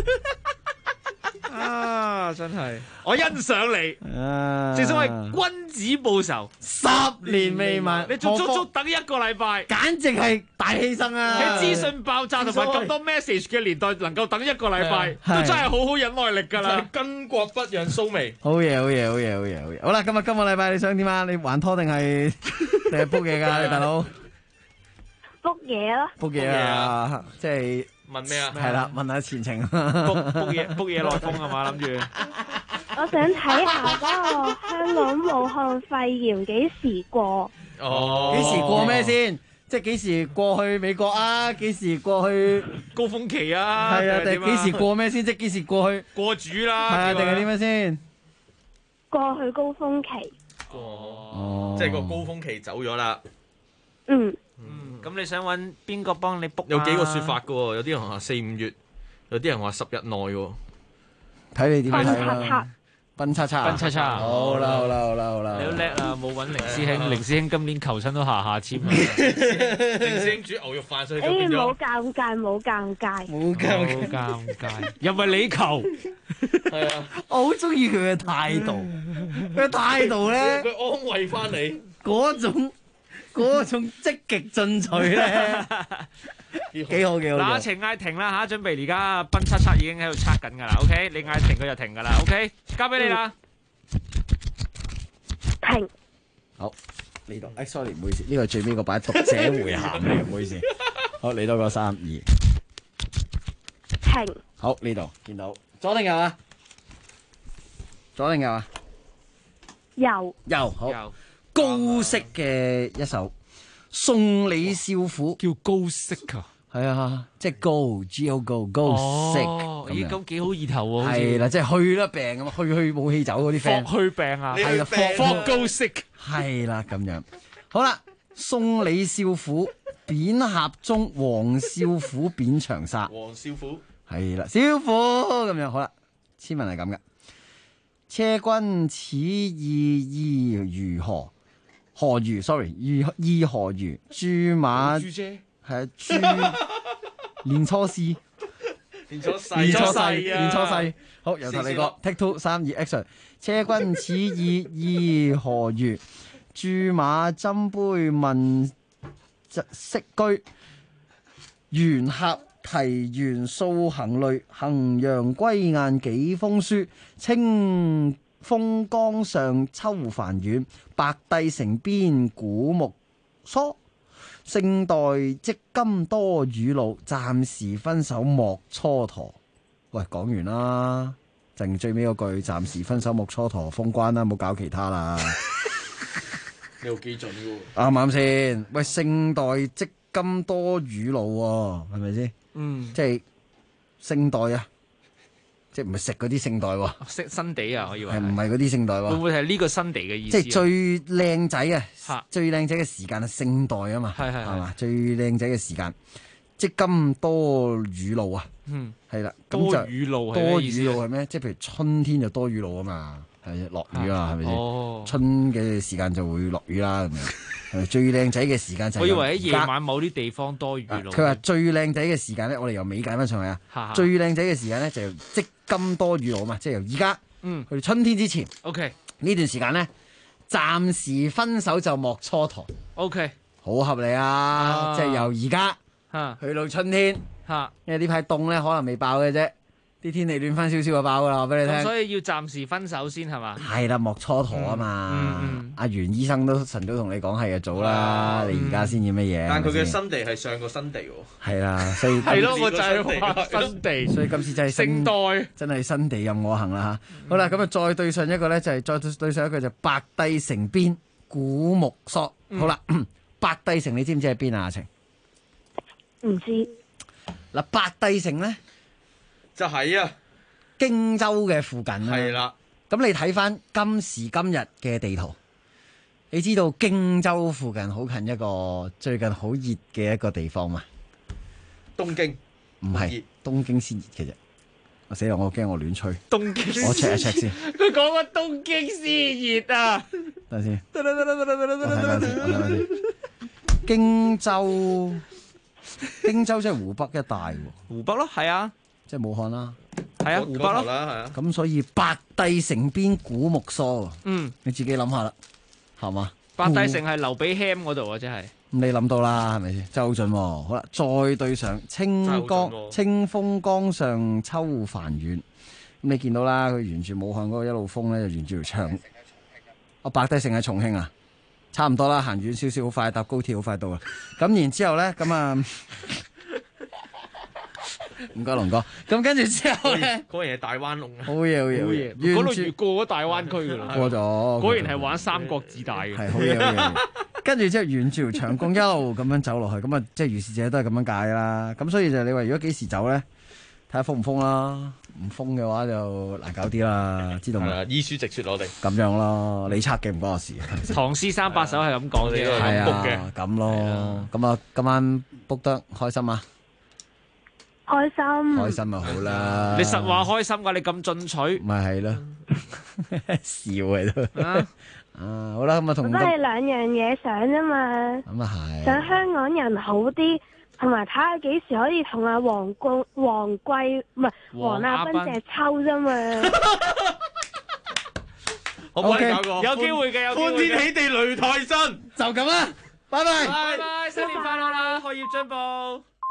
啊，真係我欣賞你，正所謂君子報仇 10年未晚， 你足足等一個禮拜， 簡直係大犧牲啊！ 喺資訊爆炸同埋咁多 message 嘅年代，能夠等一個禮拜，都真係好好忍耐力㗎啦！ 巾幗不讓鬚眉。 好嘢，好嘢，好嘢，好嘢，好嘢！好啦，今個禮拜你想點啊？你還拖定係book 嘢㗎？你大佬 book 嘢咯 ，book 嘢啊！即係。 問咩啊？ 係啦，問下前程。 book 嘢內風係嘛？諗住。 我想睇下嗰個香港武漢肺炎幾時過？ 哦，幾時過咩先？即係幾時過去美國啊？幾時過去高峰期啊？ 係啊，定係幾時過咩先？即係幾時過去過主啦？ 係啊，定係點樣先？ 過去高峰期。 哦，即係個高峰期走咗啦。 咁你想揾邊個幫你 book？ 有幾個說法噶喎，有啲人話4、5月，有啲人話10日內喎。 睇你點睇啦。奔叉叉，好啦，好啦，好啦，好啦。 你好叻啊！冇揾凌師兄，凌師兄今年求親都下簽啊。 凌師兄煮牛肉飯，所以就變咗。 冇尷尬，冇尷尬， 冇尷尬，又唔係你求。 係啊， 我好中意佢嘅態度，佢嘅態度咧， 佢安慰翻你嗰種積極進取咧，幾好幾好。 嗱，情嗌停啦嚇，準備而家奔七七已經喺度測緊㗎啦。OK，你嗌停佢就停㗎啦。OK，交俾你啦。 停。 好，呢度。sorry， 唔好意思，呢個最尾嗰把讀者回函嚟，唔好意思。好，嚟多個3、2。 停。 好，呢度見到左定右啊？左定右啊？ 右。 右好。高色嘅一首《送你少婦》， 叫高色啊， 係啊，即係高 G-O 高色， 咦咁幾好意頭喎， 係啦，即係去啦病咁，去冇氣走嗰啲 friend， 去病啊， 係啦， 霍高色， 係啦咁樣，好啦，送你少婦，扁合中，黃少虎扁長沙， 黃少虎， 係啦，少婦咁樣，好啦，簽文係咁嘅，車君此意如何？何如 ？sorry， 意何如？豬馬豬姐係啊，豬年初四， 年初四， 好，由頭嚟過 ，take 2、3、2 action。車君此意何如？豬馬斟杯問色居，緣客題園數行淚，衡陽歸雁幾封書，清風江上秋帆遠，白帝城邊古木疏。勝待積金多雨露，暫時分手莫蹉跎。 喂，講完啦，剩最尾嗰句，暫時分手莫蹉跎，封關啦，冇搞其他啦。 你好基準喎。 啱唔啱先？喂，聖代積金多雨露喎，係咪先？即係聖代啊，即係唔係食嗰啲聖代喎？ 識新地啊，我以為係唔係嗰啲聖代喎？ 會唔會係呢個新地嘅意思？ 即係最靚仔啊！最靚仔嘅時間係聖代啊嘛，係嘛？最靚仔嘅時間，積金多雨露啊！係啦，咁就多雨露係咩？即係譬如春天就多雨露啊嘛，係落雨啊，係咪先？春嘅時間就會落雨啦，咁樣係咪最靚仔嘅時間就係？ 我以為喺夜晚某啲地方多雨露。 佢話最靚仔嘅時間咧，我哋由尾解翻上去啊！最靚仔嘅時間咧就由積金多雨露啊嘛，即係由而家去到春天之前。 OK， 呢段時間咧，暫時分手就莫蹉跎。 OK， 好合理啊！即係由而家去到春天。因為呢排凍咧，可能未爆嘅啫，啲天氣暖翻少少就爆噶啦，我俾你聽。 所以要暫時分手先係嘛？ 係啦，莫蹉跎啊嘛。阿袁醫生都晨早同你講係啊，早啦，你而家先要乜嘢？ 但佢嘅新地係上個新地喎。 係啦，所以係咯，我就係話新地， 所以今次真係聖代， 真係新地任我行啦嚇。好啦，咁啊再對上一個咧，就係再對上一個就白帝城邊古木索。好啦，白帝城你知唔知喺邊啊？阿晴唔知。 嗱，白帝城咧就喺荊州嘅附近啦。 係啦， 咁你睇翻今時今日嘅地圖，你知道荊州附近好近一個最近好熱嘅一個地方嘛？ 東京唔係東京先熱嘅啫。我死啦！我驚我亂吹。 東京我 check 一 check 先。 佢講個東京先熱啊！ 等陣先。我睇翻先。荊州即係湖北一帶喎。 湖北咯，係啊， 即係武漢啦。 係啊，湖北咯。 係啊。 咁所以白帝城邊古木疏。你自己諗下啦，係嘛？ 白帝城係留俾 Ham 嗰度啊，真係。 咁你諗到啦，係咪先？真係好準喎。好啦，再對上清風江上秋帆遠。咁你見到啦，佢沿住武漢嗰個一路風咧，就沿住條長。白帝城喺重慶啊。差唔多啦，行遠少少，好快搭高鐵，好快到啦。咁然之後咧，咁啊，唔該龍哥。咁跟住之後咧， 果然係大灣龍啊！ 好嘢，好嘢， 嗰度越過咗大灣區噶啦， 過咗。 果然係玩三國自大嘅。 係好嘢，好嘢。跟住之後沿住條長江一路咁樣走落去，咁啊，即係如是者都係咁樣解啦。咁所以就你話如果幾時走咧，睇下封唔封啦。唔封嘅話就難搞啲啦，知道嘛？ 依書直說我哋咁樣咯，你測嘅唔關我事。 唐詩三百首係咁講嘅， 係啊，咁咯。咁啊，今晚 book 得開心啊！開心啊，好啦。 你實話開心㗎，你咁進取， 咪係咯，笑喺度。好啦，咁啊，同都係兩樣嘢想啫嘛。 咁啊係。 想香港人好啲。同埋睇下幾時可以同阿黃阿斌隻抽啫嘛， 好唔好搞個？ 有機會嘅，有機會嘅。 歡天喜地擂台陣， 就咁啦，拜拜。 拜拜，新年快樂啦，學業進步。